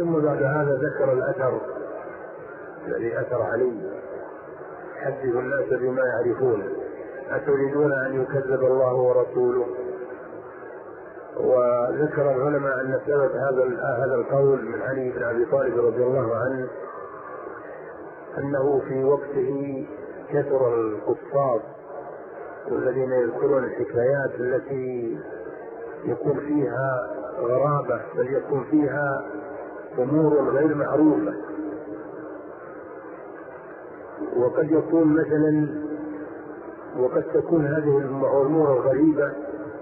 ثم بعد هذا ذكر الأثر الذي أثر علي: حدث الناس بما يعرفون أتريدون أن يكذب الله ورسوله. وذكر العلماء أن سبب هذا القول من علي بن أبي طالب رضي الله عنه أنه في وقته كثر القصاص والذين يذكرون الحكايات التي يكون فيها غرابة، بل يكون فيها أمور غير معروفة. وقد يكون مثلا وقد تكون هذه الأمور الغريبة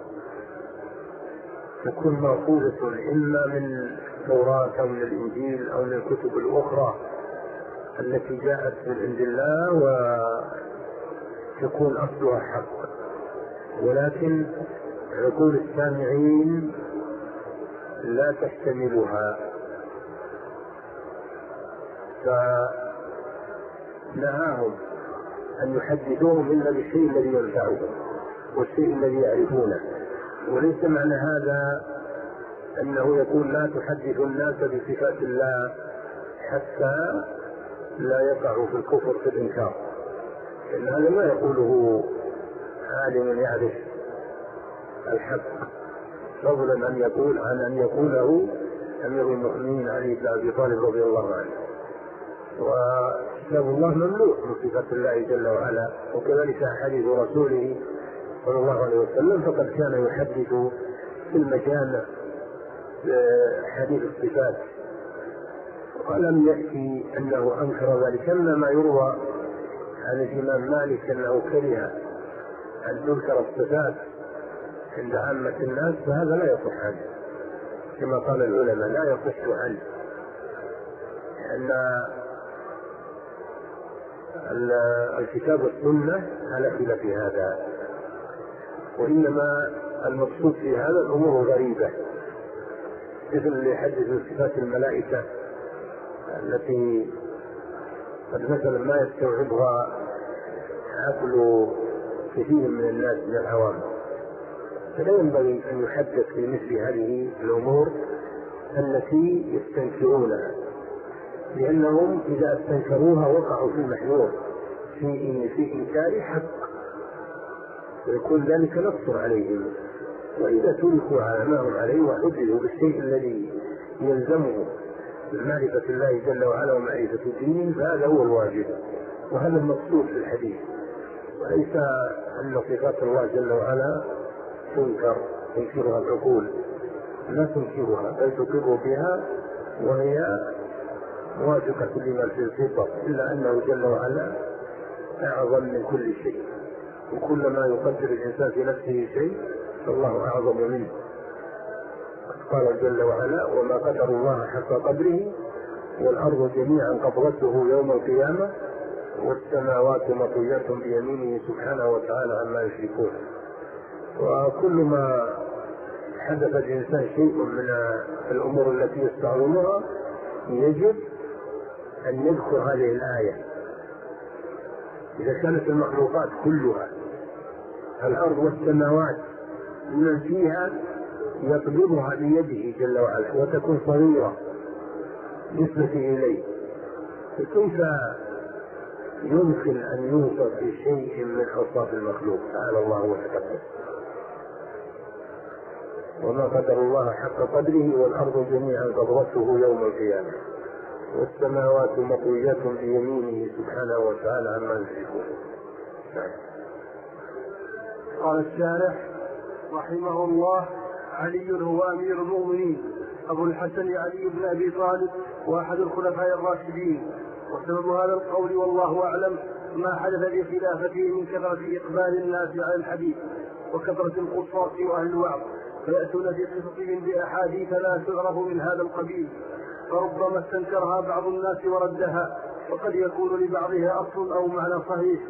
تكون مأخوذة إما من التوراة أو من الإنجيل أو من الكتب الأخرى التي جاءت من عند الله وتكون أصلها حق، ولكن عقول السامعين لا تحتملها، فنهاهم أن يحدثوهم إلا بالشيء الذي ينفعهم والشيء الذي يعرفونه. وليس معنى هذا أنه يقول لا تحدث الناس بصفات الله حتى لا يقعوا في الكفر في الإنكار، لأن هذا ما يقوله عالم يعرف الحق، فضلا عن أن يقوله أمير المؤمنين علي بن أبي طالب رضي الله عنه. وكتاب الله مملوء من صفات الله جل وعلا، وكذلك حديث رسوله صلى الله عليه وسلم، فقد كان يحدث في المجامع حديث الصفات، ولم يأتي أنه أنكر ذلك. إنما يروى عن الإمام مالك أنه كره أن تذكر الصفات عند عامة الناس، فهذا لا يصح عنه كما قال العلماء، لا يصح عنه، لأن الكتاب والسنة على خلاف هذا. وإنما المقصود في هذا الأمور غريبة، مثل اللي يحدث صفات الملائكة التي قد مثلا ما يستوعبها عقل كثير من الناس من العوام، فلا ينبغي أن يحدث في مثل هذه الأمور التي يستنكرونها، لأنهم إذا استنكروها وقعوا في المحذور في إنكار حق، ويكون ذلك نقص عليهم. وإذا تركوا على ما هم عليه وحدثوا بالشيء الذي يلزمه من معرفة الله جل وعلا ومعرفة دينه، فهذا هو الواجب، وهذا المقصود في الحديث، وليس أن صفات الله جل وعلا تنكرها العقول، لا تنكرها بل تقر بها، وهي موافقة لما في الفطر، إلا أنه جل وعلا أعظم من كل شيء، وكلما يقدر الإنسان في نفسه شيء فالله أعظم منه. قال جل وعلا: وما قدر الله حق قدره والأرض جميعا قبضته يوم القيامة والسماوات مطويات بيمينه سبحانه وتعالى عما يشركون. وكل ما حدث الإنسان شيء من الأمور التي يستعظمها يجب أن يذكر هذه الآية. إذا كانت المخلوقات كلها الأرض والسماوات من فيها يقبضها بيده جل وعلا وتكون صغيرة نسبة إليه، فكيف يمكن أن يوصف بشيء من أوصاف المخلوق؟ تعالى الله وتقدم. وما قدر الله حق قدره والأرض جميعا قبضته يوم القيامة والسماوات مطويات بيمينه سبحانه وتعالى عما يشركون. قال الشارح رحمه الله: علي هو أمير المؤمنين أبو الحسن علي بن أبي طالب وأحد الخلفاء الراشدين. وسبب هذا القول والله أعلم ما حدث بخلافته من كثرة إقبال الناس على الحديث وكثرة القصاص وأهل الوعظ، فيأتون في قصصهم بأحاديث لا تعرف من هذا القبيل، فربما استنكرها بعض الناس وردها، وقد يكون لبعضها أصل أو معنى صحيح،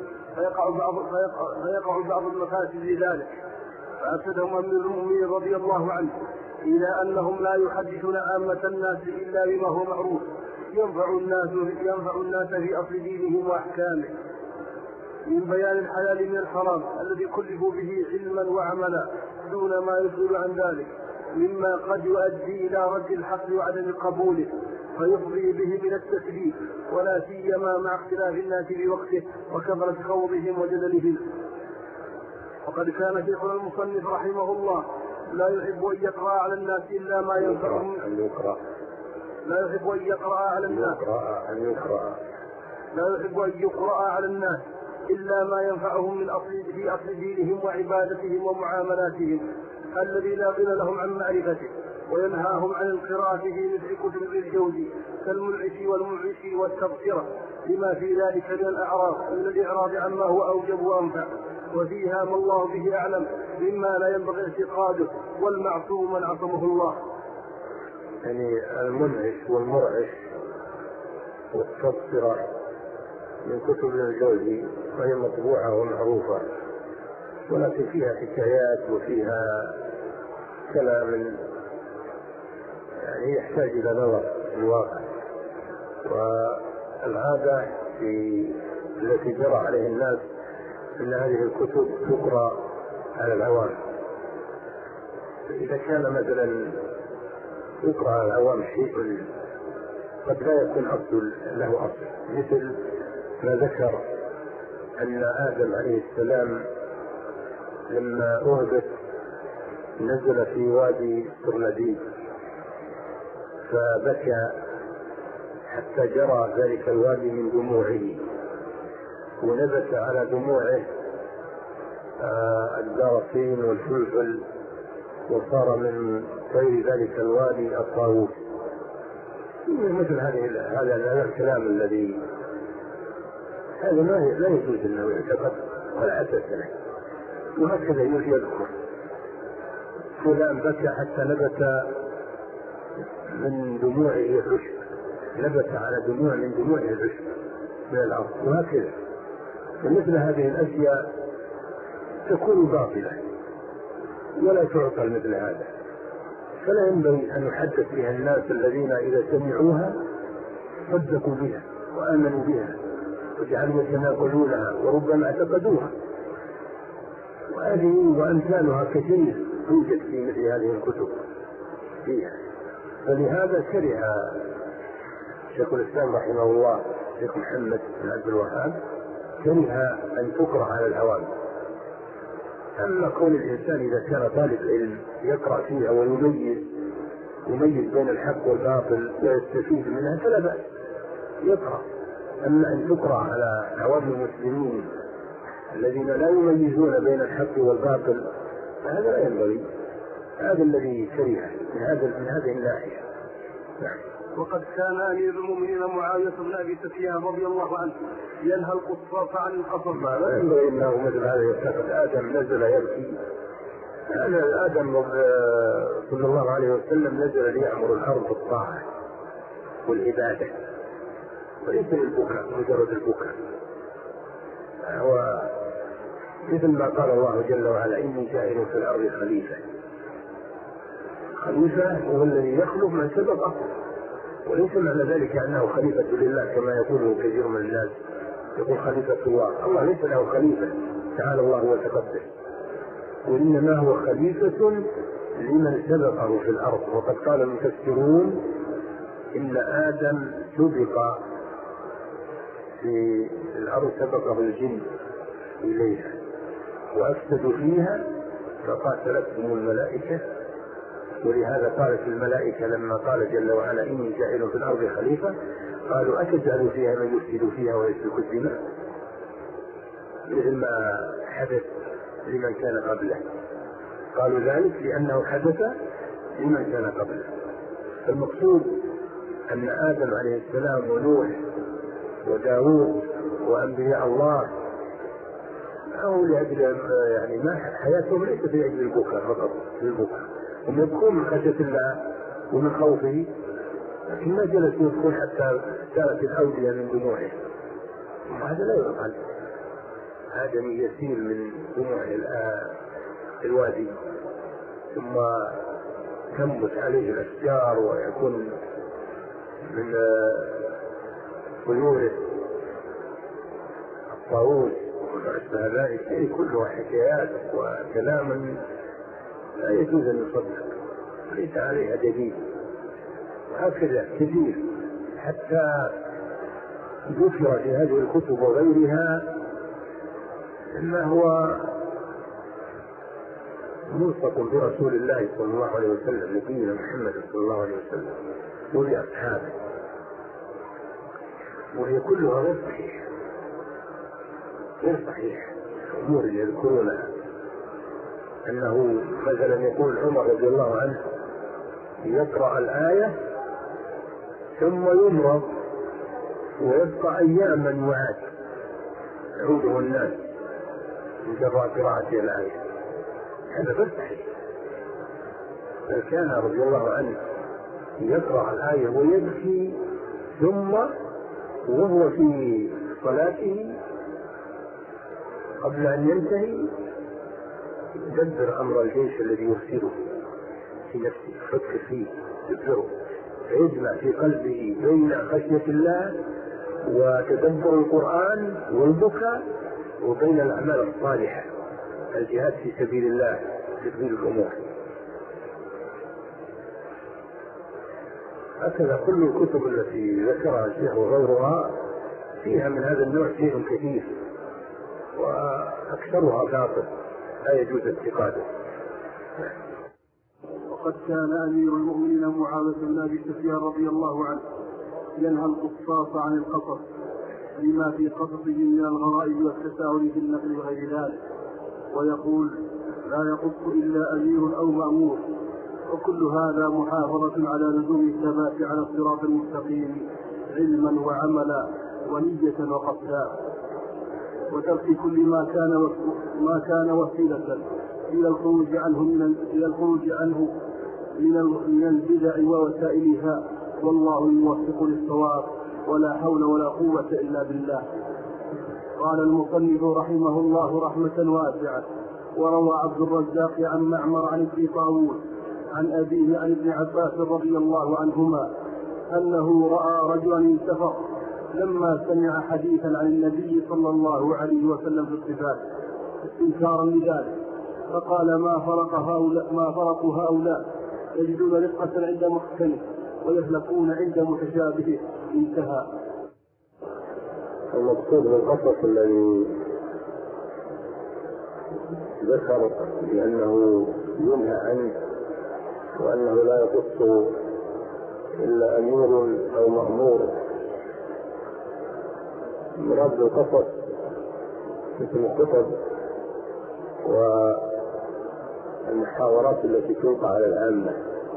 فيقع بعض المفاسد ذلك، فأفسدهم أمير المؤمنين رضي الله عنه إلى أنهم لا يحدثون عامة الناس إلا بما هو معروف ينفع الناس في أصل دينهم وأحكامه، من بيان الحلال من الحرام الذي كلفوا به علما وعملا دون ما يسأل عن ذلك، مما قد يؤدي إلى رد الحق وعدم قبوله، فيفضي به إلى التكذيب، ولا سيما مع اختلاف الناس في وقته وكثرة خوضهم وجدلهم. وقد كان شيخنا المصنف رحمه الله لا يحب أن يقرأ على الناس إلا ما ينفعهم. لا يحب أن يقرأ على الناس إلا ما ينفعهم من في أصل دينهم وعبادتهم ومعاملاتهم الذي لا غنى لهم عن معرفته، وينهاهم عن القراءة في مثل كتب ابن الجوزي كالمنعش والمنعش والتبصرة لما في ذلك من الإعراض عما هو أوجب وأنفع، وفيها ما الله به أعلم مما لا ينبغي اعتقاده، والمعصوم من عصمه الله. يعني المنعش والمرعش والتبصرة من كتب ابن الجوزي وهي مطبوعة ومعروفة، ولكن فيها حكايات وفيها كلام يعني يحتاج إلى نظر في الواقع، والعادة التي جرى عليه الناس أن هذه الكتب تقرأ على العوام. إذا كان مثلا يقرأ على العوام شيء قد لا يكون له أصل، مثل ما ذكر أن آدم عليه السلام لما أهبط نزل في وادي سرنديد فبكى حتى جرى ذلك الوادي من دموعه، ونبت على دموعه الدارسين والفلفل، وصار من غير ذلك الوادي الطاووس. مثل هذا الكلام الذي هذا لا يجوز انه يعتقد ولا اساس له. وهكذا يذكر فلان بكى حتى نبت من دموعه العشب، نبت على دموع من دموعه العشب من الارض، وهكذا. فمثل هذه الاشياء تكون باطله ولا تعقل مثل هذا، فلا ينبغي ان نحدث بها الناس الذين اذا سمعوها صدقوا بها وامنوا بها وجعلوا يتناقلونها وربما اعتقدوها. وهذه وامثالها كثير توجد في مثل هذه الكتب فيها. فلهذا كره شيخ الاسلام رحمه الله شيخ محمد بن عبد الوهاب كره ان تقرا على العوام. اما قول الانسان اذا كان طالب علم يقرا فيها ويميز بين الحق والباطل ويستفيد منها فلا باس يقرا. اما ان تقرا على عوام المسلمين الذين لا يميزون بين الحق والباطل فهذا لا ينبغي. هذا الذي كره من هذه الناحيه. وقد كان امير المؤمنين معاويه بن ابي سفيان رضي الله عنه ينهى القصاص عن القصص. لا ينبغي انه مثل هذا يعتقد. ادم نزل يبكي، هذا ادم صلى الله عليه وسلم نزل ليأمر الارض بالطاعه والعباده وليس للبكاء مجرد البكاء. هو مثل ما قال الله جل وعلا اني جاعل في الارض خليفه. خليفه هو الذي يخلف من سبقه، وليس معنى ذلك انه خليفه لله كما يقول كثير من الناس يقول خليفه الله. الله ليس له خليفه تعالى الله وتقدس، وانما هو خليفه لمن سبقه في الارض. وقد قال المفسرون ان ادم سبق في الارض سبقه الجن اليها وافسدوا فيها فقاتلتهم الملائكه. ولهذا قالت الملائكه لما قال جل وعلا اني جاعل في الارض خليفه قالوا اتجعل فيها من يفسد فيها ويسفك الدماء، مثل ما حدث لمن كان قبله. قالوا ذلك لانه حدث لمن كان قبله. المقصود ان ادم عليه السلام ونوح وداوود وانبياء الله أو لأجل يعني ما حياتهم ليست لأجل البكاء فقط، للبكاء هم يبكون من خشية الله ومن خوفه، لكن ما جلسوا يبكون حتى سالت الأودية من دموعه. وهذا لا يفعل. آدم يسيل من دموع الوادي ثم تنبت عليه الأشجار ويكون من طيور الطاووس وما أشبه ذلك، كلها حكايات وكلام لا يجوز أن يصدق، ليس عليها دليل. وهكذا كثير حتى ذكر في هذه الكتب وغيرها ما هو ملصق برسول الله صلى الله عليه وسلم، نبينا محمد صلى الله عليه وسلم ولأصحابه، وهي كلها غير صحيحة، غير صحيحة. الأمور اللي يذكرونها أنه مثلا يقول عمر رضي الله عنه يقرأ الآية ثم يمرض ويبقى أياما يعاد يعوده الناس من جراء قراءة الآية، هذا غير صحيح. بل كان رضي الله عنه يقرأ الآية ويبكي، ثم وهو في صلاته قبل أن ينتهي يدبر أمر الجيش الذي يرسله في نفسه، يفكر فيه، يدبره، فيجمع في قلبه بين خشية الله وتدبر القرآن والبكاء وبين الأعمال الصالحة، الجهاد في سبيل الله، تدبير الأمور. هكذا كل الكتب التي ذكرها الشيخ وغيرها فيها من هذا النوع شيء كثير، وأكثرها باطل لا يجوز اتخاذه. وقد كان أمير المؤمنين معاوية بن أبي سفيان رضي الله عنه ينهى القصاص عن القصص لما في قصصه من الغرائب والتساهل في النقل وغير ذلك، ويقول لا يقص إلا أمير أو مأمور، وكل هذا محافظة على لزوم الثبات على الصراط المستقيم علما وعملا ونية وقصدا، وترك كل ما كان وسيلة إلى الخروج عنه من البدع ووسائلها، والله الموفق للصواب، ولا حول ولا قوة إلا بالله. قال المصنف رحمه الله رحمة واسعة: وروى عبد الرزاق عن معمر عن ابن طاووس عن أبيه عن ابن عباس رضي الله عنهما أنه رأى رجلا انتفض لما سمع حديثا عن النبي صلى الله عليه وسلم في الصفات استنكارا لذلك، فقال ما فرق هؤلاء يجدون رقة عند محكمه ويهلكون عند متشابهه. انتهى. المقصود بالقصص الذي ذكر بأنه ينهى عنه وأنه لا يقص إلا أمير أو مأمور، مراد القصص مثل الخطب والمحاورات التي توقع على العامة،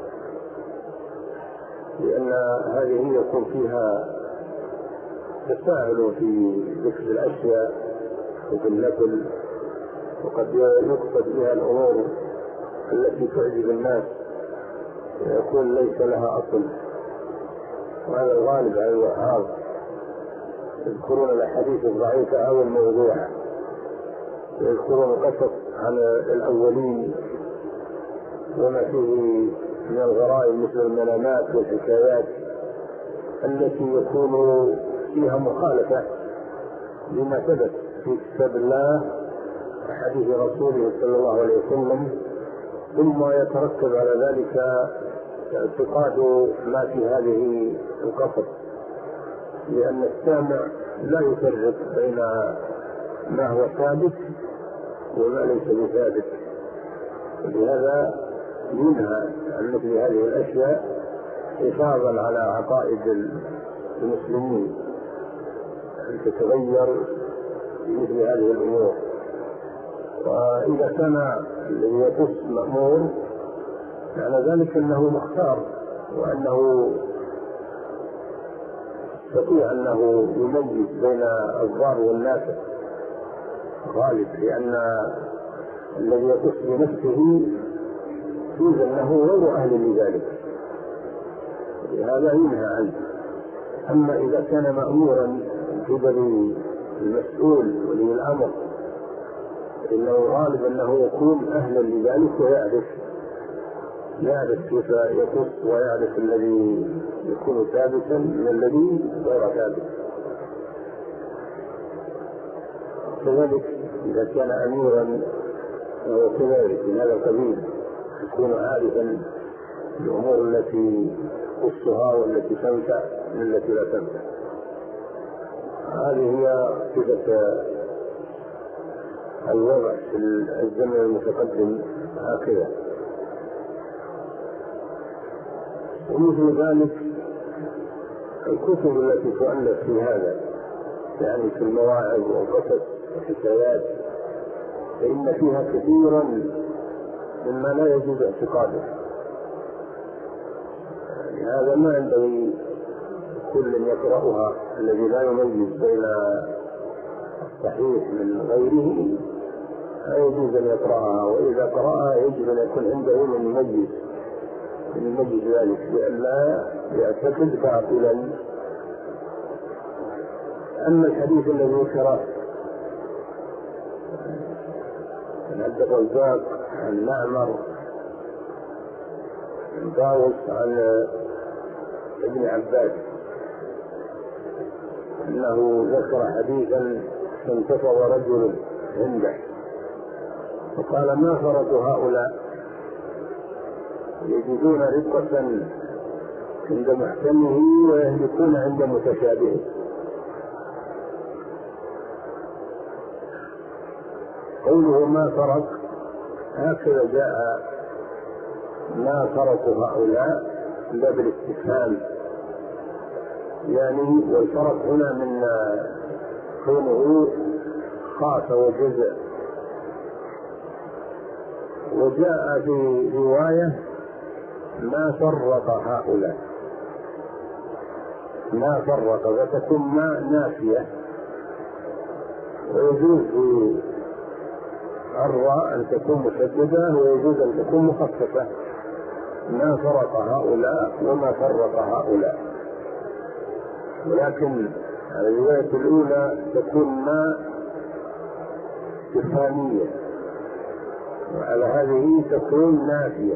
لأن هذه يكون فيها تساهل في ذكر الأشياء وفي النقل، وقد يقصد بها الأمور التي تعجب الناس ويكون ليس لها أصل، وهذا الغالب على الوعاظ، يذكرون الأحاديث الضعيفة أو الموضوعة، ويذكرون قصص عن الأولين وما فيه من الغرائب مثل المنامات والحكايات التي يكون فيها مخالفة لما ثبت في كتاب الله وحديث رسوله صلى الله عليه وسلم، ثم يترتب على ذلك اعتقاد ما في هذه القصص، لأن السامع لا يفرق بين ما هو ثابت وما ليس بثابت، ولهذا ينهى عن مثل هذه الأشياء حفاظا على عقائد المسلمين أن تتغير مثل هذه الأمور. وإذا كان الذي يقص مأمور معنى ذلك أنه مختار، وأنه يستطيع أنه يميز بين الضار والنافع غالب، لأن الذي يقص بنفسه يجوز أنه غير أهل لذلك، لهذا ينهى عنه. أما إذا كان مأمورا قبل المسؤول ولي الأمر إنه غالب أنه يكون أهلا لذلك، ويعرف كيف يقص، ويعرف الذي يكون ثابتا من الذي غير ثابت. كذلك إذا كان أميرا وكذلك من هذا القبيل يكون عارفا الأمور التي تخصها والتي تنفع من التي لا تنفع. هذه هي صفة الوضع في الزمن المتقدم هكذا. ومثل ذلك الكتب التي تؤلف في هذا، يعني في المواعظ والقصص والحكايات، فإن فيها كثيرا مما لا يجوز اعتقاده. هذا ما ينبغي كل يقرأها، الذي لا يميز بين الصحيح من غيره لا يجوز أن يقرأها، وإذا قرأها يجب أن يكون عنده من يميز ذلك لئلا يعتقد باطلا. أما الحديث الذي ذكر عن عبد الرزاق عن معمر عن طاووس عن ابن عباس أنه ذكر حديثا فانتفض رجل عنده فقال: ما فرط هؤلاء يجدون رقة عند محكمه ويهلكون عند متشابهه. قوله ما فرط هكذا جاء، ما فرط هؤلاء باب الاستفهام، يعني والفرط هنا من كونه خاص وجزء. وجاء في رواية ما فرط هؤلاء، ما فرط، فتكون ما نافية، ويجوز في الراء أن تكون مشددة ويجوز أن تكون مخففة. ما فرط هؤلاء وما فرط هؤلاء. ولكن الرواية الأولى تكون ما استفهامية، وعلى هذه تكون نافية.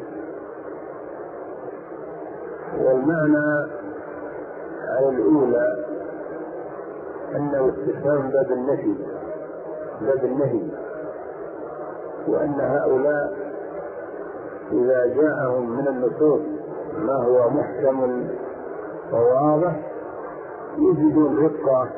والمعنى على الأولى أنه استفهام باب النهي، وأن هؤلاء إذا جاءهم من النصوص ما هو محكم وواضح يجدون رقة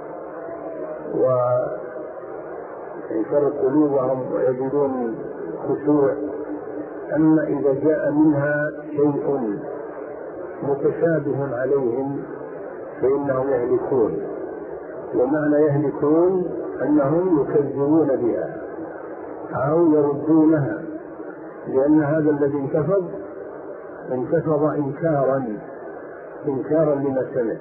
وينشر قلوبهم ويجدون خشوع. أما إذا جاء منها شيء متشابه عليهم فإنهم يهلكون. ومعنى يهلكون أنهم يكذبون بها أو يردونها، لأن هذا الذي انتفض إنكارا لما سمع،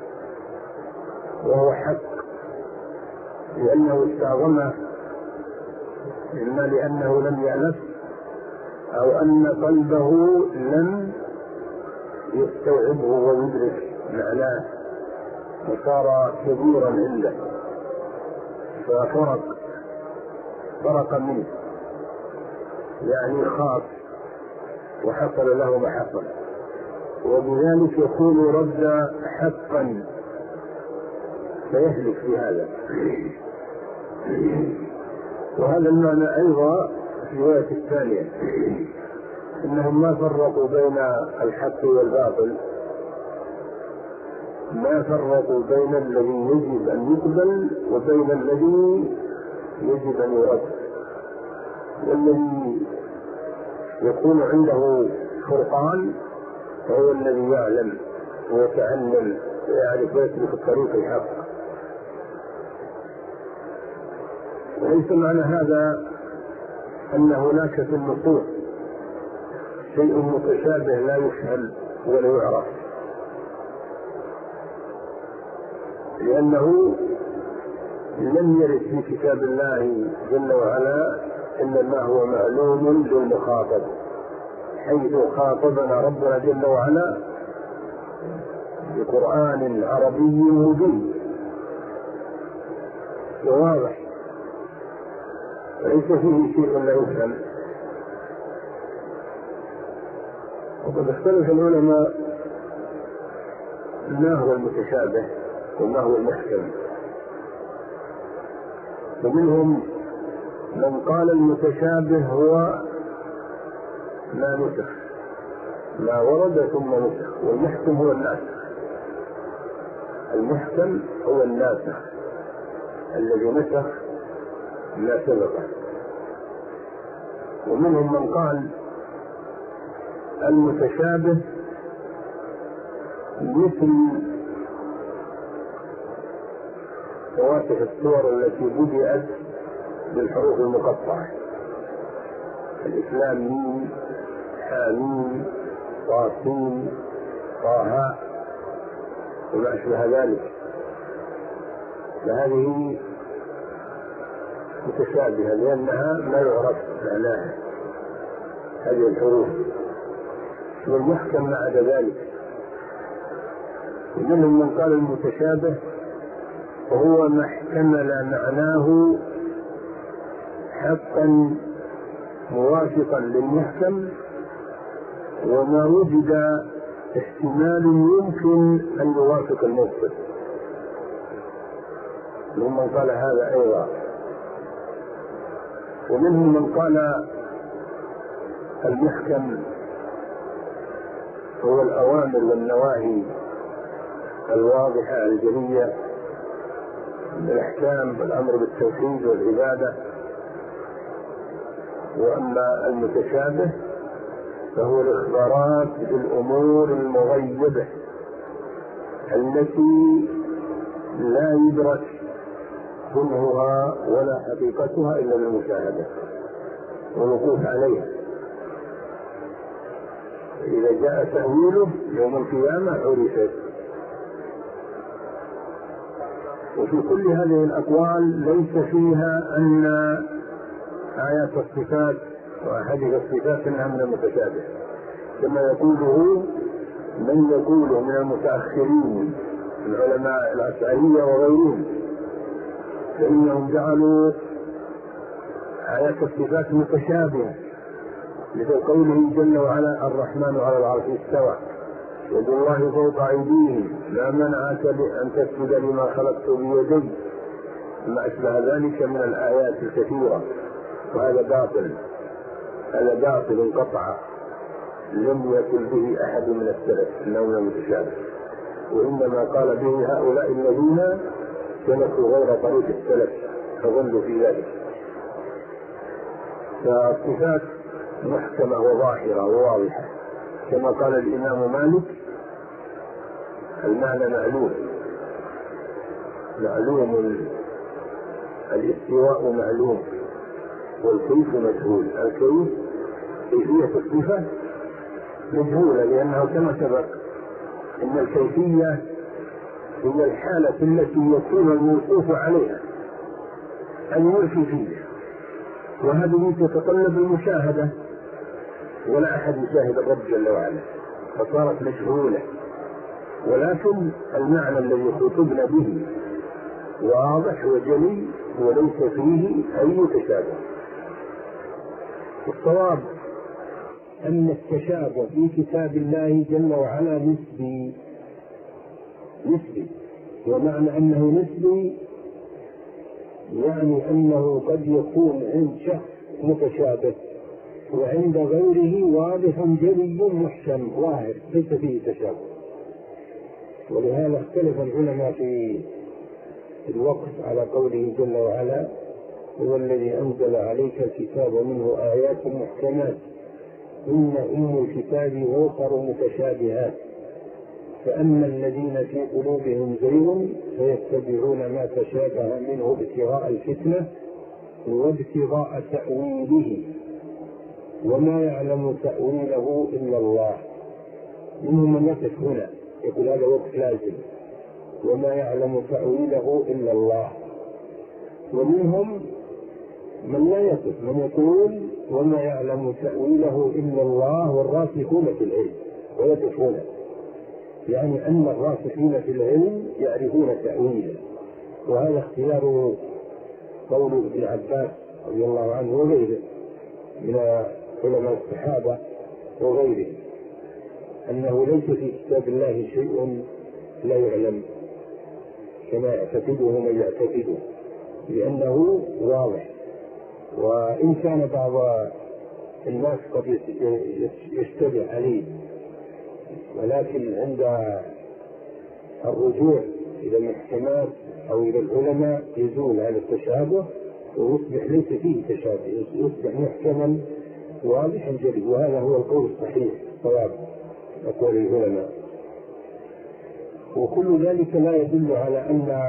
وهو حق، لأنه استعظمه، إما لأنه لم يألف أو أن قلبه لم يستوعبه ويدرك معناه وصار كبيرا عنده فرق منه، يعني خاص وحصل له ما حصل، وبذلك يكون رد حقا فيهلك في هذا. وهذا المعنى أيضا في الرواية الثانية إنهم ما فرقوا بين الحق والباطل، ما فرقوا بين الذي يجب أن يقبل وبين الذي يجب أن يرد. والذي يكون عنده فرقان هو الذي يعلم ويتعلم ويعرف ويسلك الطريق الحق. وليس معنى هذا أن هناك في النصوص شيء متشابه لا يفهم ولا يعرف، لأنه لم يرد في كتاب الله جل وعلا إنما هو معلوم للمخاطب، حيث خاطبنا ربنا جل وعلا بقرآن عربي مبين وواضح ليس فيه شيء لا يفهم. وقد اختلف العلماء ما هو المتشابه وما هو المحكم، فمنهم من قال المتشابه هو ما نسخ ما ورد ثم نسخ، والمحكم هو الناسخ. المحكم هو الناسخ الذي نسخ ما سبقه. ومنهم من قال المتشابه مثل فواتح السور التي بدأت بالحروف المقطعة، الإسلام ميم حاميم طاسين طه وما أشبه ذلك، فهذه متشابهة لأنها ما يعرف معناها هذه الحروف. والمحكم ما عدا ذلك. ومنهم من قال المتشابه وهو ما احتمل معناه حقا موافقا للمحكم وما وجد احتمال يمكن أن يوافق المحكم. ومنهم من قال هذا أيضا. ومنهم من قال المحكم هو الأوامر والنواهي الواضحة الجلية بالأحكام والأمر بالتوحيد والعبادة. وأما المتشابه فهو الإخبارات بالأمور المغيبة التي لا يدرك كنهها ولا حقيقتها إلا بالمشاهدة والوقوف عليها. إذا جاء تأويله يوم القيامة عرفت. وفي كل هذه الأقوال ليس فيها أن آيات الصفات وأحاديث الصفات أنها من المتشابه كما يقوله من يقوله من المتأخرين العلماء الأشعرية وغيرهم، فإنهم جعلوا آيات الصفات متشابهة مثل قوله جل وعلا الرحمن على العرش استوى يد الله فوق أيديهم لا منعك أن تسجد لما خلقت بيدي ما أشبه ذلك من الآيات الكثيرة. وهذا باطل، هذا باطل قطعا لم يقل به أحد من السلف إنه من المتشابه، وإنما قال به هؤلاء الذين سلكوا غير طريق السلف فظلوا في ذلك. فالصفات محكمة وظاهرة وواضحة كما قال الإمام مالك المعنى معلوم الاستواء معلوم والكيف مجهول. الكيف كيفية الصفة مجهولة لأنه كما سبق إن الكيفية هي الحالة التي يكون الموصوف عليها أن يوفي فيها، وهذه تتطلب المشاهدة ولا أحد يشاهد الرب جل وعلا فصارت مجهولة. ولكن المعنى الذي خطبنا به واضح وجلي وليس فيه أي تشابه. الصواب أن التشابه في كتاب الله جل وعلا نسبي، ومعنى أنه نسبي يعني أنه قد يكون عند شخص متشابه وعند غيره واضح جلي محكم ظاهر ليس فيه تشابه. ولهذا اختلف العلماء في الوقف على قوله جل وعلا هو الذي أنزل عليك الكتاب منه آيات محكمات إن الكتاب غفر متشابهات فأما الذين في قلوبهم زيغ فيتبعون ما تشابه منه ابتغاء الفتنة وابتغاء تأويله وما يعلم تأويله إلا الله. منهم من يقف هنا يقول هذا وقت لازم وما يعلم تأويله إلا الله، ومنهم من لا يقف من يقول وما يعلم تأويله إلا الله والراسخون في العلم ويقفون، يعني أن الراسخين في العلم يعرفون تأويله. وهذا اختيار قول ابن عباس رضي الله عنه وغيره من علماء الصحابة وغيره أنه ليس في كتاب الله شيء لا يعلم كما يعتقده من يعتقده لأنه واضح. وإن كان بعض الناس قد يشتبه عليه ولكن عند الرجوع إلى المحكمات أو إلى العلماء يزول هذا التشابه ويصبح ليس فيه تشابه، يصبح محكما واضحا جلي، وهذا هو القول الصحيح صواب أقوال العلماء. وكل ذلك لا يدل على أن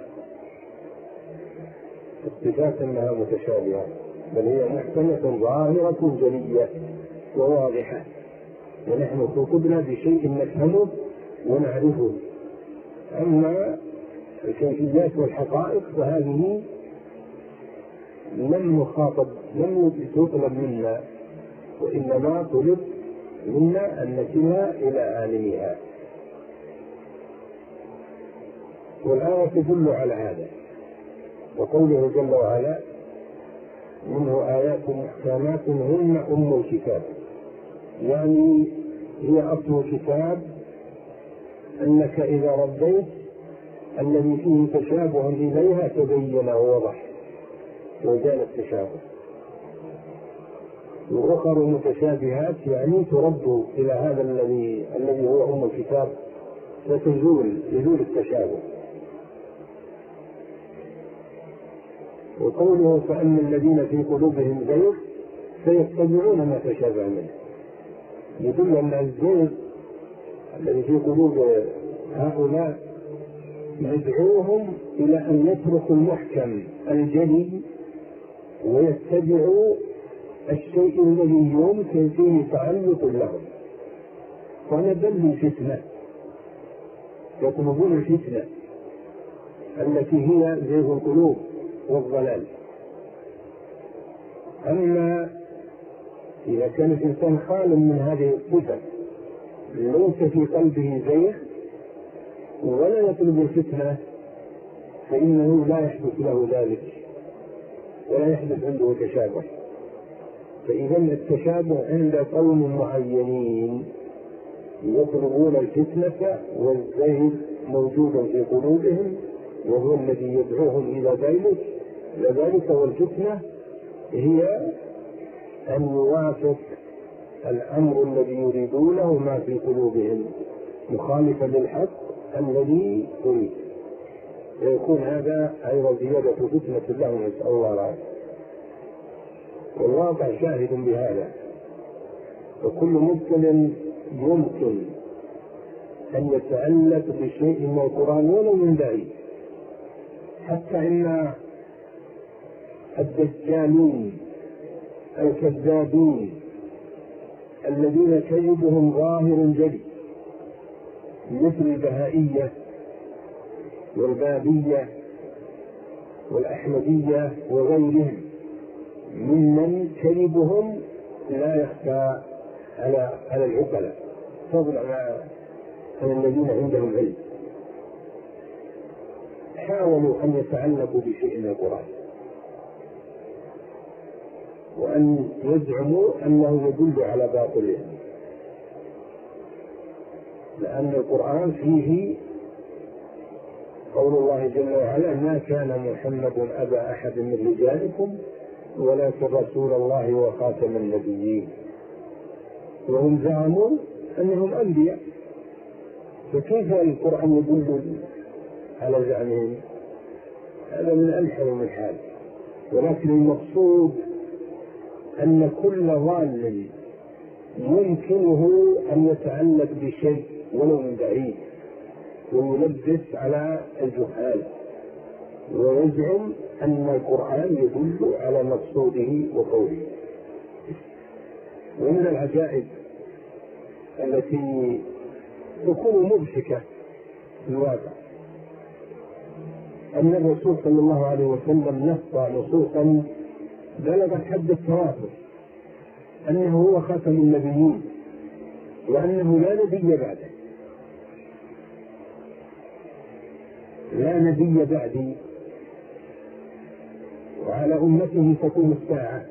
الصفات أنها متشابهة، بل هي محكمة ظاهرة جلية وواضحة، ونحن خطبنا بشيء نفهمه ونعرفه. أما الكيفيات والحقائق فهذه لم تطلب منا، وإنما طلب منا أن نكلها إلى عالمها، والآية تدل على هذا. وقوله جل وعلا: منه آيات محكمات هن أم الكتاب، يعني هي أصل الكتاب، أنك إذا رديت الذي فيه تشابه إليها تبين ووضح وزال التشابه. وأخر متشابهات يعني ترد إلى هذا الذي هو أم الكتاب فتزول التشابه. وقوله: فأما الذين في قلوبهم زيغ فيتبعون ما تشابه منه، يدل أن الزيغ الذي في قلوب هؤلاء يدعوهم إلى أن يتركوا المحكم الجلي ويتبعوا الشيء الذي يمكن فيه تعلق لهم، ونبل الفتنة، يطلبون الفتنة التي هي زيغ القلوب والضلال. أما إذا كان الإنسان خال من هذه الصفة ليس في قلبه زيغ ولا يطلب الفتنة فإنه لا يحدث له ذلك ولا يحدث عنده تشابه. فإذا التشابه عند قوم معينين يطلبون الفتنة والزيغ موجود في قلوبهم، وهو الذي يدعوهم إلى ذلك. والفتنة هي أن يوافق الأمر الذي يريدونه ما في قلوبهم مخالفا للحق الذي يريد، ويكون هذا أيضا زيادة فتنة لهم، نسأل الله العافية. والواقع شاهد بهذا، وكل مبتل يمكن أن يتعلق بشيء من القرآن ولو من بعيد، حتى إن الدجالين الكذابين الذين كذبهم ظاهر جلي مثل البهائية والبابية والأحمدية وغيرهم ممن كذبهم لا يخفى على العقلاء، فضلا عن الذين عندهم علم، حاولوا أن يتعلقوا بشيء من القرآن وأن يزعموا أنه يدل على باطلهم، لأن القرآن فيه قول الله جل وعلا: ما كان محمد أبا أحد من رجالكم ولكن رسول الله وخاتم النبيين. وهم زعموا أنهم أنبياء، فكيف القرآن يدل على زعمهم؟ هذا من ألحن من حال. ولكن المقصود أن كل ضال يمكنه أن يتعلق بشيء ولو من بعيد ويلبس على الجهال ويزعم أن القرآن يدل على مقصوده وقوله. ومن العجائب التي تكون مضحكة في الواقع أن الرسول صلى الله عليه وسلم نص نصوصا بلغت حد التواتر أنه هو خاتم النبيين وأنه لا نبي بعده، لا نبي بعدي، وعلى أمته تقوم الساعة.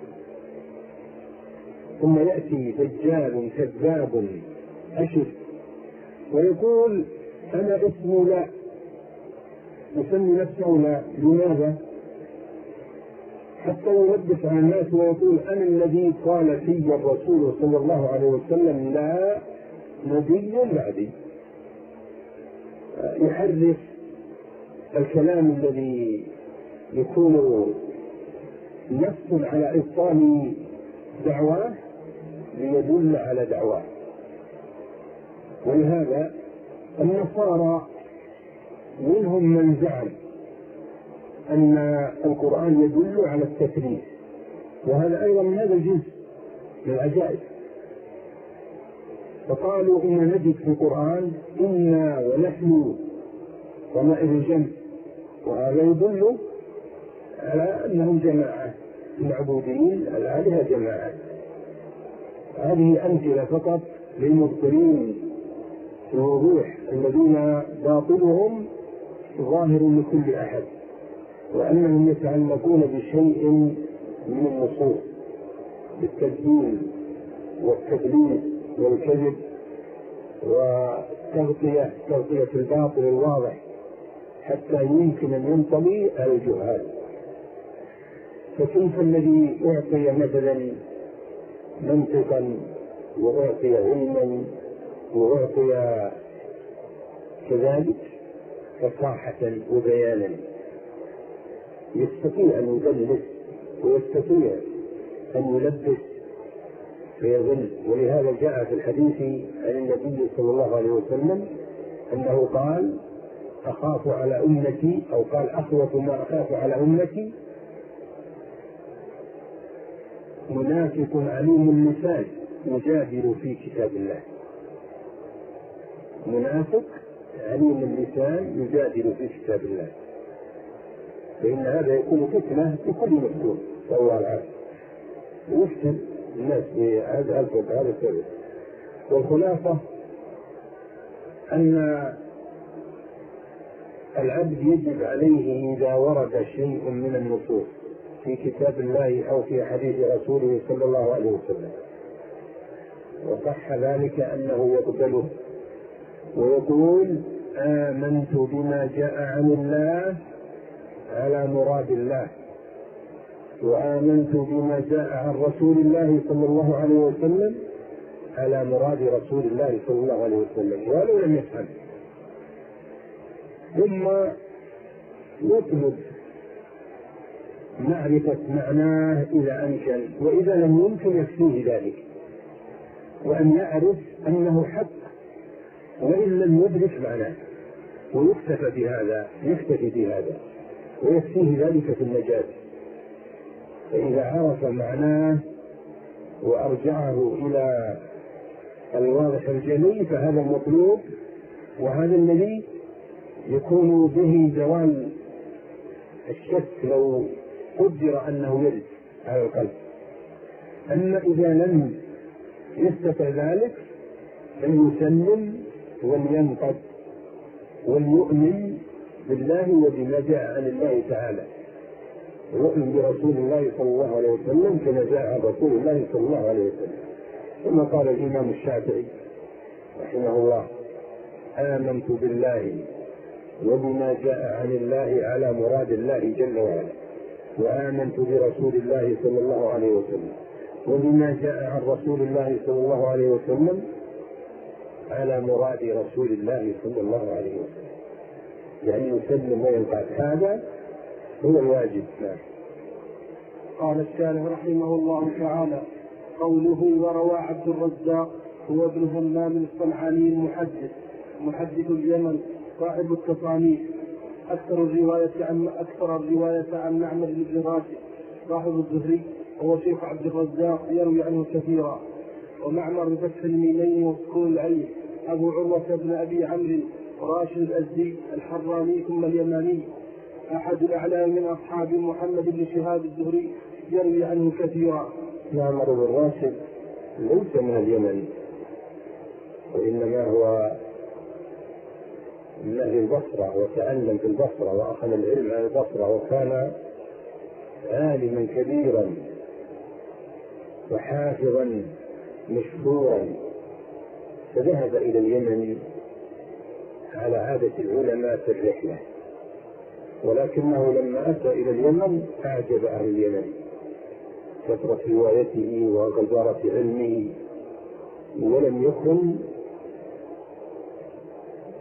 ثم يأتي دجال كذاب أشر ويقول: أنا اسمي لا، يسمي نفسه لا. لماذا؟ حتى يلبس على الناس ويقول: أنا الذي قال في الرسول صلى الله عليه وسلم لا نبي بعدي يحرف الكلام الذي يكون نص على إبطال دعواه ليدل على دعواه. ولهذا النصارى منهم من زعم أن القرآن يدل على التثليث، وهذا أيضا من هذا الجنس من العجائب. فقالوا إن نجد في القرآن إنا ونحن ضمائر الجمع، وهذا يدل على أنهم جماعة المعبودين الآلهة جماعة. هذه أمثلة فقط للمبصرين في الوضوح الذين باطلهم ظاهر لكل أحد، وأنهم يتعلقون بشيء من النصوص بالتدليل والتدليس والكذب وتغطية الباطل الواضح حتى يمكن أن ينطلي الجهال. فكيف الذي أعطي مثلا منطقا وأعطي علما وأعطي كذلك فصاحة وبيانا يستطيع أن يدلس ويستطيع أن يلبس فيظل. ولهذا جاء في الحديث عن النبي صلى الله عليه وسلم أنه قال أخاف على أمتي، أو قال أخوف ما أخاف على أمتي منافق عليم اللسان يجادل في كتاب الله. منافق عليم اللسان يجادل في كتاب الله، فإن هذا يكون فتنة لكل مسلم صلى الله عليه وسلم، يفتن الناس بهذا السبب. والخلاصة أن العبد يجب عليه إذا ورد شيء من النصوص في كتاب الله أو في حديث رسوله صلى الله عليه وسلم وصح ذلك أنه يقبله ويقول آمنت بما جاء عن الله على مراد الله، وآمنت بما جاء عن رسول الله صلى الله عليه وسلم على مراد رسول الله صلى الله عليه وسلم، ولو لم يفهم. ثم يطلب معرفة معناه إذا أمكن، وإذا لم يمكن يكفيه ذلك، وأن يعرف أنه حق وإن لم يدرك معناه، يكتفي بهذا ويكفيه ذلك في النجاة. فإذا عرف معناه وأرجعه إلى الواضح الجلي فهذا المطلوب، وهذا الذي يكون به زوال الشك لو قدر أنه يرد على القلب. أما إذا لم يستطع ذلك فليسلم ولينقض وليؤمن بالله وبما جاء عن الله تعالى، ويؤمن برسول الله صلى الله عليه وسلم كما جاء عن رسول الله صلى الله عليه وسلم. ثم قال الإمام الشافعي رحمه الله آمنت بالله وبما جاء عن الله على مراد الله جل وعلا، وآمنت برسول الله صلى الله عليه وسلم وبما جاء عن رسول الله صلى الله عليه وسلم على مراد رسول الله صلى الله عليه وسلم، يعني يسلم وينقاد. هذا هو الواجب. قال الشارح رحمه الله تعالى قوله وروى عبد الرزاق هو ابن همام الصنعاني محدث اليمن صاحب التصانيف، أكثر الرواية عن معمر بن راشد صاحب الزهري، وهو شيخ عبد الرزاق يروي عنه كثيرا. ومعمر بفتح الميمين وسكون العين أبو عروة بن أبي عمرو راشد الأزدي الحراني ثم اليماني، أحد الأعلام من أصحاب محمد بن شهاب الزهري يروي عنه كثيرا. معمر بن راشد ليس من اليمن، وإنما هو من أهل البصرة، وتعلم في البصرة وأخذ العلم عن البصرة، وكان عالما كبيرا وحافظا مشهورا، فذهب إلى اليمن على عادة العلماء في الرحلة، ولكنه لما أتى إلى اليمن أعجب أهل اليمن كثرة روايته وغزارة علمه، ولم يكن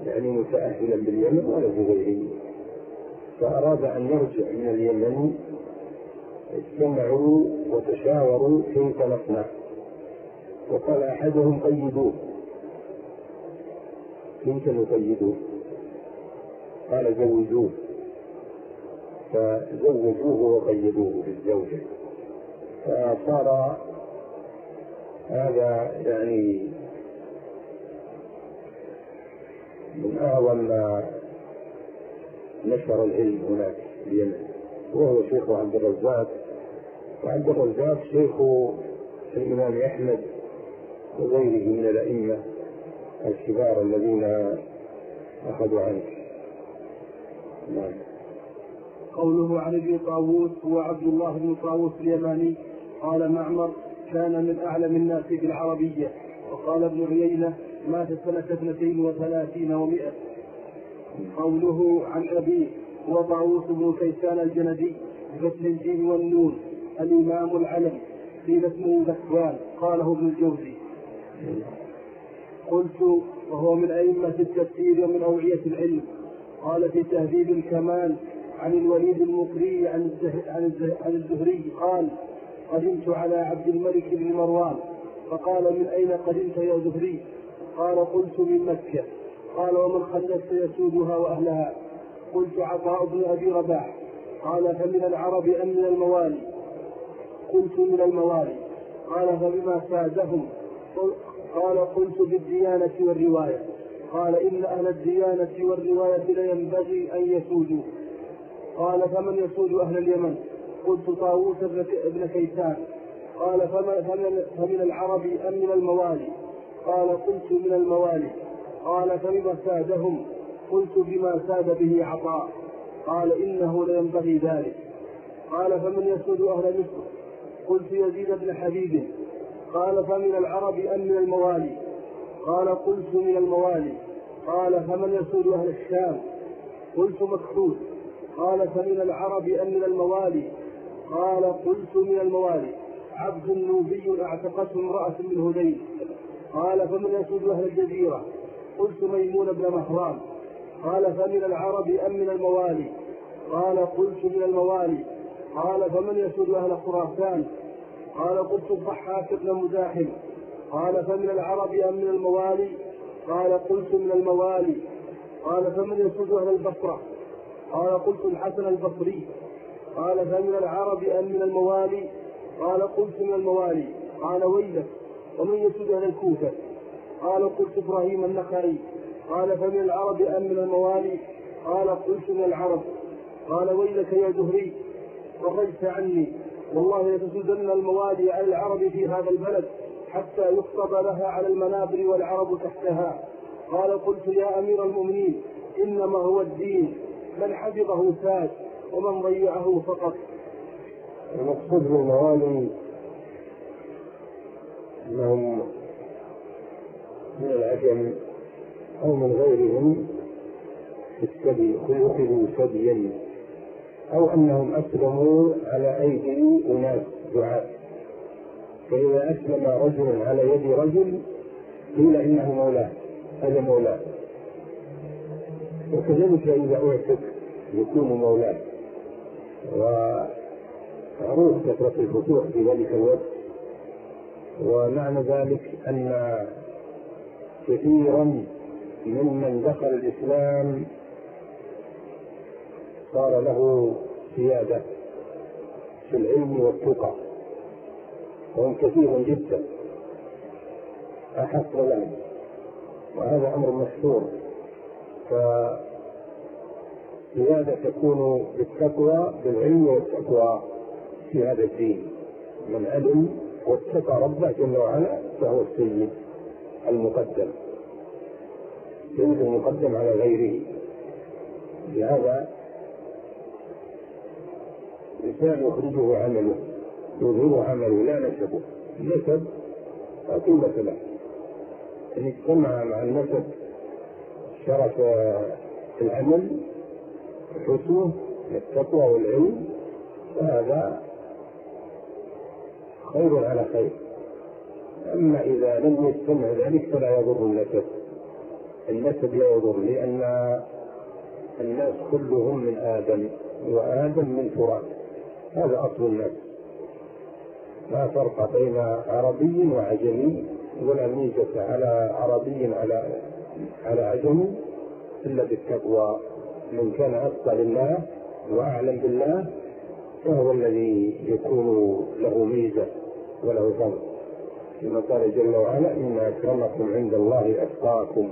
يعني متأهلا باليمن ولا بغيره، فأراد أن يرجع من اليمن. اجتمعوا وتشاوروا كيف نصنع، وقال أحدهم قيدوه. كيف نقيدوه؟ قال زوجوه، فزوجوه وقيدوه بالزوجة. فصار هذا يعني من أعظم ما نشر العلم هناك في اليمن، وهو شيخ عبد الرزاق، وعبد الرزاق شيخ الإمام أحمد وغيره من الأئمة الكبار الذين أخذوا عنه. نعم. قوله عن ابن طاووس هو عبد الله بن طاووس اليماني. قال معمر: كان من أعلم الناس بالعربية. وقال ابن عيينة: مات سنة 32 و100. قوله عن أبيه هو طاووس بن كيسان الجندي بفتح الجيم والنون، الإمام العلم، قيل اسمه ذكوان. قاله ابن الجوزي. قلت: وهو من أئمة التفسير ومن أوعية العلم. قال في تهذيب الكمال عن الوليد المقري عن الزهري قال: قدمت على عبد الملك بن مروان فقال: من أين قدمت يا زهري؟ قال: قلت: من مكة. قال: ومن خلفت يسودها وأهلها؟ قلت: عطاء بن أبي رباح. قال: فمن العرب أم من الموالي؟ قلت: من الموالي. قال: فبما سادهم؟ قال: قلت: بالديانة والرواية. قال: إن أهل الديانة والرواية لينبغي أن يسودوا. قال: فمن يسود أهل اليمن؟ قلت: طاووس بن كيسان. قال: فمن العرب أم من الموالي؟ قال: قلت: من الموالي. قال: فبما سادهم؟ قلت: بما ساد به عطاء. قال: إنه لينبغي ذلك. قال: فمن يسود أهل مصر؟ قلت: يزيد بن حبيب. قال: فمن العرب أم من الموالي؟ قال: قلت: من الموالي. قال: فمن يسود أهل الشام؟ قلت: مكحول. قال: فمن العرب أم من الموالي؟ قال: قلت: من الموالي. عبد نوبي اعتقته امرأة من هذيل. قال: فمن يسود أهل الجزيرة؟ قلت: ميمون بن مهران. قال: فمن العرب أم من الموالي؟ قال: قلت: من الموالي. قال: فمن يسود أهل خراسان؟ قال: قلت: الضحاك بن مزاحم. قال: فمن العرب أم من الموالي؟ قال: قلت: من الموالي. قال: فمن يسود أهل البصرة؟ قال: قلت: الحسن البصري. قال: فمن العرب أم من الموالي؟ قال: قلت: من الموالي. قال: ويلك، ومن يسود أهل الكوفة؟ قال: قلت: إبراهيم النخعي. قال: فمن العرب أم من الموالي؟ قال: قلت: من العرب. قال: ويلك يا زهري، فرجت عني، والله لتسودن الموالي على العرب في هذا البلد حتى يخطب لها على المنابر والعرب تحتها. قال: قلت: يا أمير المؤمنين، إنما هو الدين، من حفظه ساد ومن ضيعه فقط. المقصود بالموالي أنهم من العجم أو من غيرهم في السبي، أخذوا سبيا، أو أنهم أسلموا على أيدي أناس دعاة. فإذا أسلم رجل على يد رجل قيل إنه مولاه، هذا مولاه. وكذلك إذا أعتق يكون مولاه. ومعروف كثرة الفتوح في ذلك الوقت، ومعنى ذلك أن كثيرا ممن دخل الإسلام صار له سيادة في العلم والتقى، وهم كثير جدا أحق لهم، وهذا أمر مشهور. فالسيادة تكون بالتقوى، بالعلم والتقوى في هذا الدين. من علم واتقى ربه جل وعلا فهو السيد المقدم، السيد المقدم على غيره. لهذا الإنسان يخرجه عمله، يظهره عمله لا نسبه. النسب لا قيمة له، إن اجتمع مع النسب شرف العمل حسنه التقوى والعلم، فهذا خير على خير. أما إذا لم يجتمع ذلك فلا يضر النسب، النسب لا يضر، لأن الناس كلهم من آدم، وآدم من تراب، هذا أصل الناس. لا فرق بين عربي وعجمي، ولا ميزة على عربي على عجمي إلا بالتقوى. من كان أتقى لله وأعلم بالله فهو الذي يكون له ميزة وله فضل، كما قال جل وعلا: إن أكرمكم عند الله أتقاكم.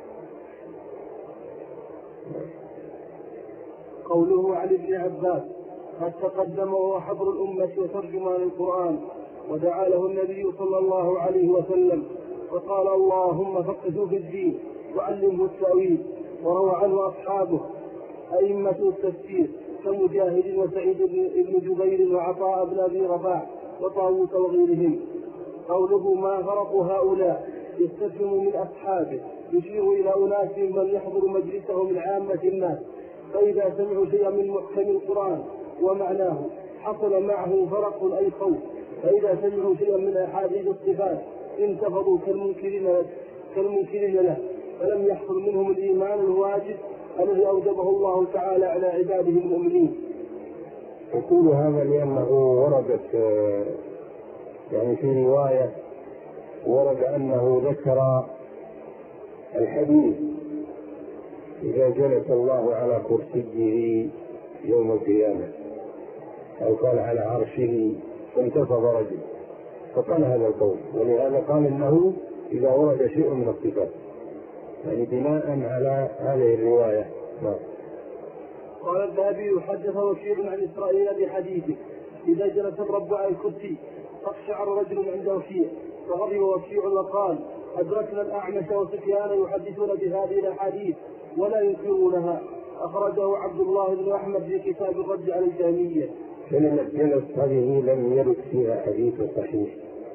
قوله عن ابن عباس: قد تقدم وهو حبر الأمة وترجمان القرآن، ودعا له النبي صلى الله عليه وسلم وقال: اللهم فقهه في الدين وعلمه التأويل. وروى عنه أصحابه أئمة التفسير كمجاهد وسعيد بن جبير وعطاء بن أبي رباح وطاووس وغيرهم. قوله: ما فرق هؤلاء، يستفهم من أصحابه، يشير إلى أناس من يحضر مجلسه من عامة الناس، فإذا سمعوا شيئا من محكم القرآن ومعناه حصل معه فرق أي خوف، فإذا سمعوا شيئا من أحاديث الصفات انتفضوا كالمنكرين له، فلم يحصل منهم الإيمان الواجب الذي أوجبه الله تعالى على عباده المؤمنين. يقول هذا لأنه وردت يعني في رواية ورد أنه ذكر الحديث: إذا جلس الله على كرسيه يوم القيامة، أو قال على عرشه فانتفض رجل، فقال هذا القول، ولهذا قال إنه إذا ورد شيء من الصفات، يعني بناء على هذه الرواية. قال الذهبي: حدث وكيع عن إسرائيل بحديثه: إذا جلس الرب على الكرسي فاقشعر رجل عند وكيع، فغضب وكيع وقال: أدركنا الأعمش وسفيان يحدثون بهذه الأحاديث ولا ينكرونها. أخرجه عبد الله بن أحمد في كتاب الرد على الجهمية. كلمة جلس هذه لم يرد فيها حديث صحيح.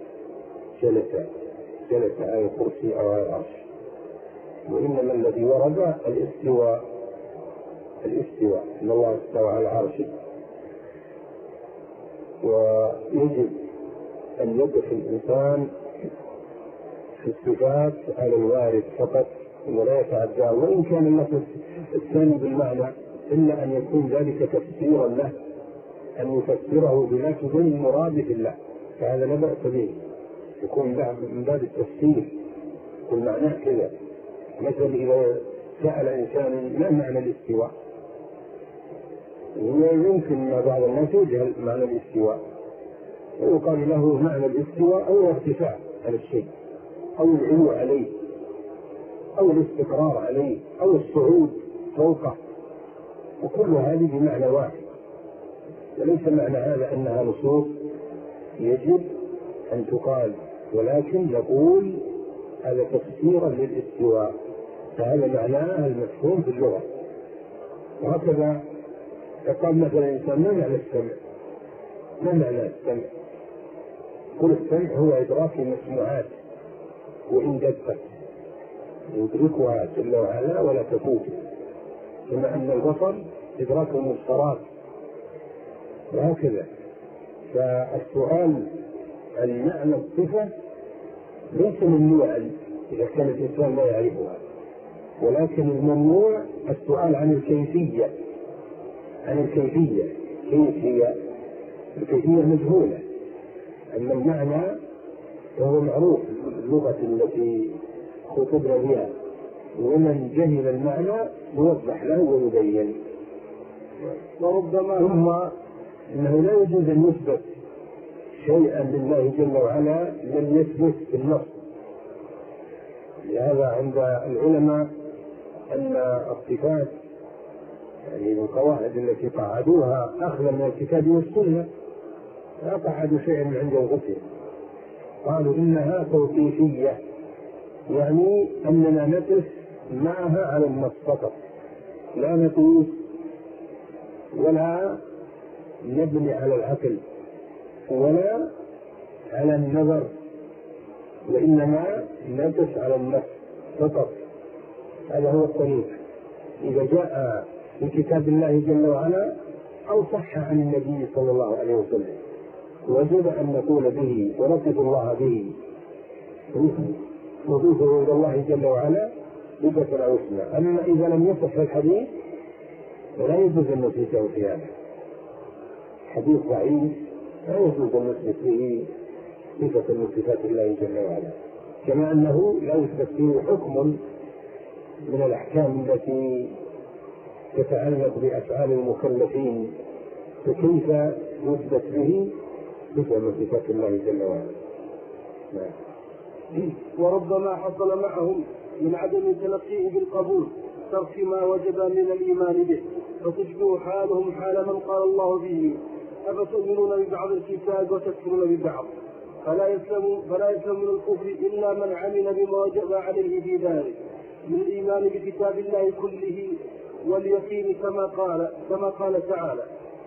جلس على الكرسي أو على العرش، وإنما الذي ورد الاستواء، إن الله استوى على العرش. ويجب أن يقف الإنسان في الصفات على الوارد فقط ولا يتعدى، وإن كان اللفظ الثاني بالمعنى إلا أن يكون ذلك تفسيرا له، أن يفسره بلفظ مرادف له، فهذا لا بأس به، يكون من باب التفسير، يكون معناه كذا. مثلا إذا سأل إنسان ما معنى الاستواء، يمكن بعض الناس يجهل معنى الاستواء، ويقال له معنى الاستواء أو الارتفاع على الشيء، أو العلو عليه، أو الاستقرار عليه، أو الصعود فوقه، وكل هذه بمعنى واحد، وليس معنى هذا أنها نصوص يجب أن تقال، ولكن نقول هذا تفسيرا للاستواء، فهذا معناه المفهوم في اللغة. وهكذا يقال مثلا إنسان: ما معنى السمع؟ ما معنى السمع؟ كل السمع هو إدراك المسموعات، وإن دقت يدركها جل وعلا ولا تفوت، كما أن البصر إدراك المبصرات، وهكذا. فالسؤال عن معنى الصفة ليس ممنوعا إذا كان الإنسان لا يعرفها، ولكن الممنوع السؤال عن الكيفية. كيف هي؟ الكيفية مجهولة، أما المعنى وهو معروف اللغة التي خطبنا بها، ومن جهل المعنى يوضح له ويبين. وربما ثم إنه لا يجوز أن يثبت شيئا لله جل وعلا لم يثبت في النص. لهذا عند العلماء أن الصفات يعني القواعد التي قعدوها أخذا من الكتاب والسنة، لا قعدوا شيئا من عند أنفسهم، قالوا إنها توقيفية، يعني أننا نقف معها على النص فقط، لا نقيس ولا نبني على العقل ولا على النظر، وإنما نقف على النص فقط. هذا هو الطريق. إذا جاء في كتاب الله جل وعلا أو صح عن النبي صلى الله عليه وسلم وجب أن نقول به ونصف الله به، نضيفه إلى الله جل وعلا بدة أو اسمه. أما إذا لم يصح الحديث فلا يجوز أن نثبته في هذا حديث ضعيف، لا يجوز أن نثبت به صفة من صفات الله جل وعلا، كما أنه لا يثبت فيه حكم من الأحكام التي تتعلق بأفعال المكلفين، فكيف يثبت به صفة من صفات الله جل وعلا؟ وربما حصل معهم من عدم تلقيه بالقبول ترك ما وجب من الإيمان به، فتشبه حالهم حال من قال الله به أفتؤمنون ببعض الكتاب وتكفرون ببعض، فلا يسلم من الكفر إلا من عمل بما وجب عليه في ذلك من الإيمان بكتاب الله كله واليقين كما قال تعالى: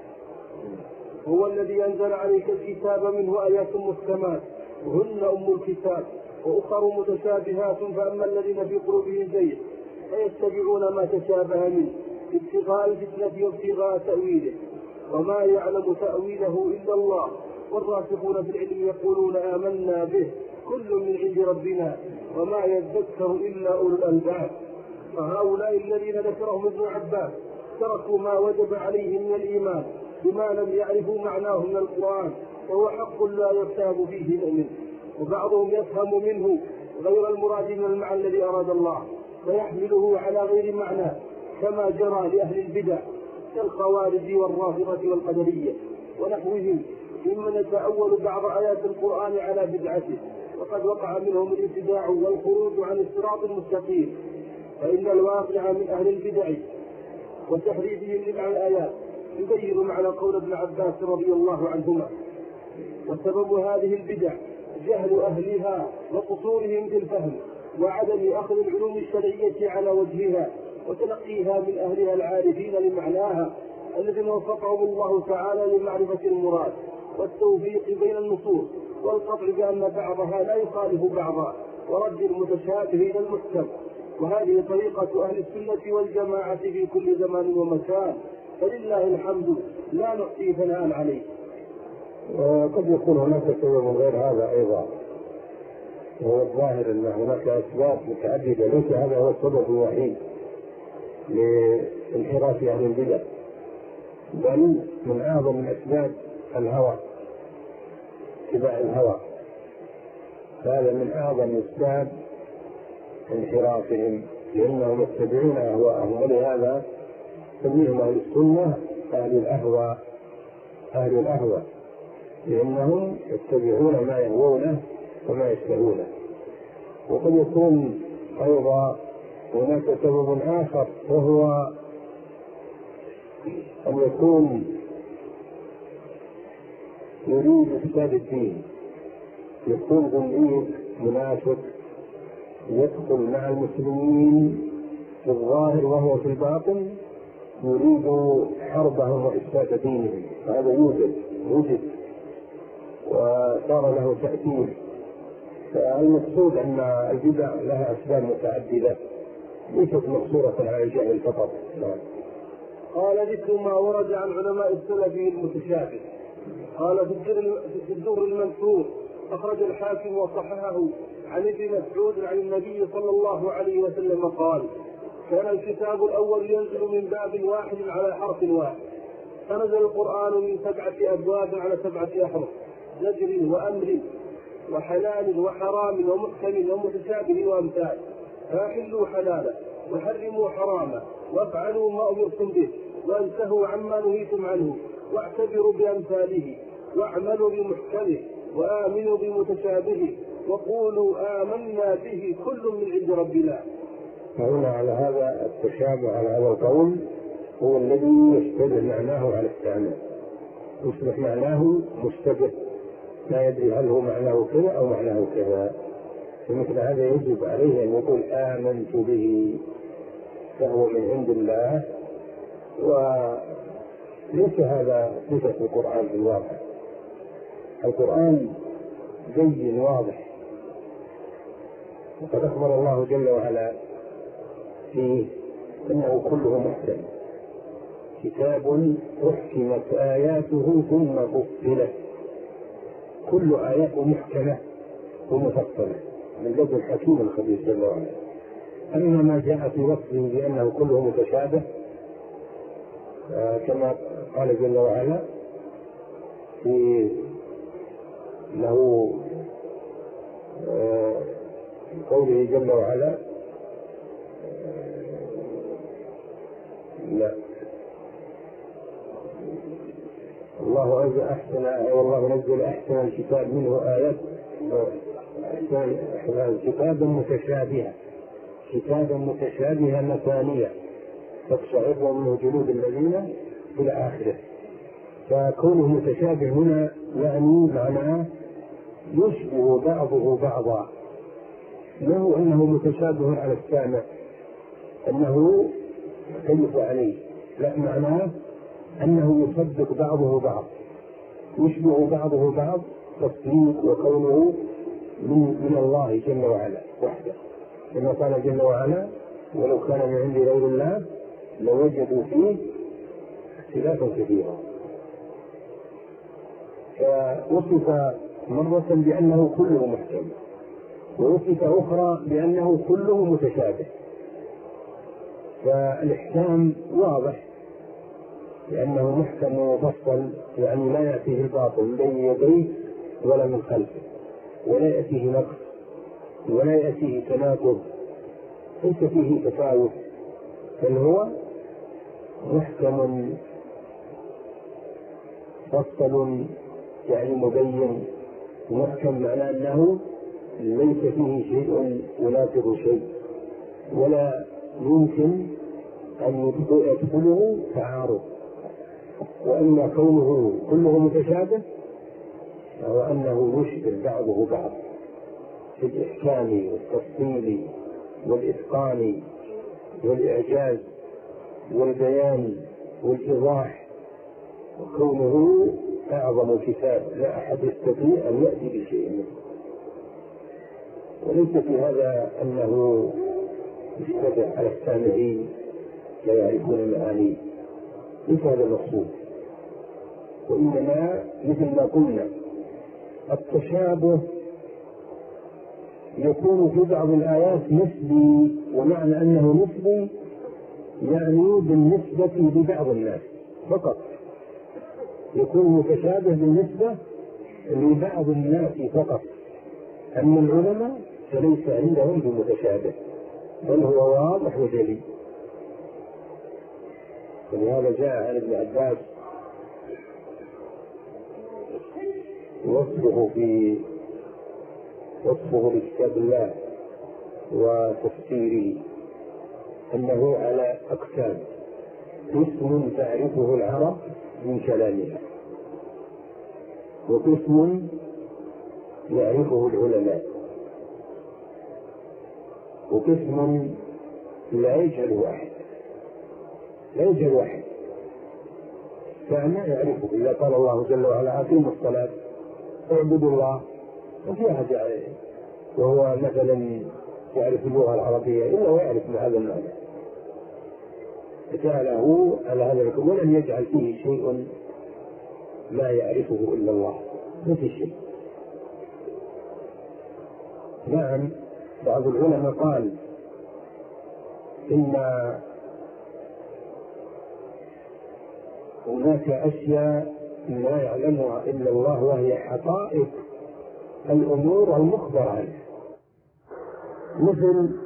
هو الذي أنزل عليك الكتاب منه آيات محكمات وهن أم الكتاب وأخر متشابهات، فأما الذين في قلوبهم زيغ فيتبعون ما تشابه منه ابتغاء الفتنة وابتغاء تأويله وما يعلم تأويله إلا الله، والراسخون في العلم يقولون آمنا به كل من عند ربنا وما يذكر إلا أولو الألباب. فهؤلاء الذين ذكرهم ابن عباس تركوا ما وجب عليهم من الإيمان بما لم يعرفوا معناه من القرآن، وهو حق لا يرتاب فيه المؤمن، وبعضهم يفهم منه غير المراد من المعنى الذي أراد الله فيحمله على غير معنى، كما جرى لأهل البدع كالخوارج والرافضة والقدرية ونحوهم ممن يتأول بعض آيات القرآن على بدعته، وقد وقع منهم الابتداع والخروج عن الصراط المستقيم. فإن الواقع من أهل البدع وتحريفهم لمعنى الآيات يبين معنى قول ابن عباس رضي الله عنهما. وسبب هذه البدع جهل أهلها وقصورهم في الفهم وعدم أخذ العلوم الشرعية على وجهها وتلقيها من أهلها العارفين لمعناها الذين وفقهم الله تعالى لمعرفة المراد والتوفيق بين النصوص والقطع بأن بعضها لا يخالف بعضا ورد المتشابه إلى المحكم. وهذه طريقة أهل السنة والجماعة في كل زمان ومكان، فلله الحمد لا نحصي ثناء عليه. وقد يكون هناك سبب غير هذا أيضا، وهو الظاهر أن هناك أسباب متعددة، ليس هذا هو السبب الوحيد لانحراف أهل البدع، بل من أعظم الأسباب الهوى، اتباع الهوى، هذا من أعظم أسباب انحرافهم، لأنهم يتبعون أهواءهم، ولهذا سميهم أهل السنة أهل الأهواء، لأنهم يتبعون ما يهوونه وما يشتهونه. وقد يكون أيضا هناك سبب آخر، وهو أن يكون يريد إفساد الدين، يكون ذنبي منافق يدخل مع المسلمين في الظاهر وهو في الباطن يريد حربهم وإفساد دينهم، هذا يوجد وصار له تأثير. فالمقصود أن البدع لها أسباب متعددة ليست مقصورة على الجهل فقط. قال ذكر ما ورد عن علماء السلف المتشابه. قال في الدر المنثور أخرج الحاكم وصححه عن ابن مسعود عن النبي صلى الله عليه وسلم قال: كان الكتاب الأول ينزل من باب واحد على حرف واحد، فنزل القرآن من 7 أبواب على 7 أحرف، زجر وأمر وحلال وحرام ومحكم ومتشابه وأمثال، فأحلوا حلالا وحرموا حراما وافعلوا ما أمرتم به وانتهوا عما نهيتم عنه واعتبروا بأمثاله واعملوا بمحكمه وآمنوا بمتشابهه وقولوا آمنا به كل من عند ربنا. فهنا على هذا التشابه على هذا القول هو الذي يشتبه معناه على الثاني، يصبح معناه مشتبه لا يدري هل هو معناه كذا أو معناه كذا. فمثل هذا يجب عليه أن يقول آمنت به فهو من عند الله، وليس هذا صفة القرآن في الواقع. القرآن بين واضح، وقد أخبر الله جل وعلا فيه إنه كله محكم، كتاب أحكمت آياته ثم فصلت، كل آياته محكمة ومفصلة من لدن الحكيم الخبير جل وعلا. أما ما جاء في وصفه بأنه كله متشابه كما قال جل وعلا في له قوله جل وعلا لا الله أحسن والله نزل أحسن الكتاب منه آيات كتابا متشابها مثانية تقشعر منه جلود الذين إلى آخره. فكونه متشابه هنا يعني معناه يشبه بعضه بعضا، له أنه متشابه على السامع أنه يختلف عليه، لا معناه أنه يصدق بعضه بعض، يشبه بعضه بعض تصديق وكونه من الله جل وعلا وحده، كما قال جل وعلا ولو كان من عند غير الله لوجدوا فيه اختلافا كثيرا. فوصف مرة بأنه كله محكم، ووصف أخرى بأنه كله متشابه. فالإحكام واضح لأنه محكم ومفصل، يعني لا يأتيه الباطل بين يديه ولا من خلفه، ولا يأتيه نقص ولا يأتيه تناقض، ليس فيه تفاوت، بل هو محكم مفصل يعني مبين. محكم معناه أنه ليس فيه شيء يناقض شيء ولا يمكن أن يدخله تعارض. وأما كونه كله متشابه فهو أنه يشبه بعضه بعض في الإحكام والتفصيل والإتقان والإعجاز والبيان والإيضاح، وكونه أعظم كتاب لا أحد يستطيع أن يأتي بشيء منه. وليس في هذا أنه يشتبه على السامعين لا يعرفون معانيه، ليس هذا المقصود، وإنما مثل ما قلنا التشابه يكون في بعض الآيات نسبي، ومعنى أنه نسبي يعني بالنسبة لبعض الناس فقط، يكون متشابه بالنسبة لبعض الناس فقط. أما العلماء فليس عندهم بمتشابه، بل هو واضح وجلي. ولهذا جاء عن ابن عباس وصفه لكتاب الله وتفسيره أنه على أقسام: قسم تعرفه العرب من كلامها، وقسم يعرفه العلماء، وقسم لا يجهل واحد فما يعرفه. إذا قال الله جل وعلا أقيموا الصلاة اعبدوا الله، وفي أحد وهو مثلا يعرف اللغة العربية إلا ويعرف من هذا المعنى، جعله على هذا الحكم ولم يجعل فيه شيء لا يعرفه إلا الله، ما في شيء. نعم، بعض العلماء قال إن هناك أشياء لا يعلمها إلا الله، وهي حقائق الأمور المخبر عنها، مثل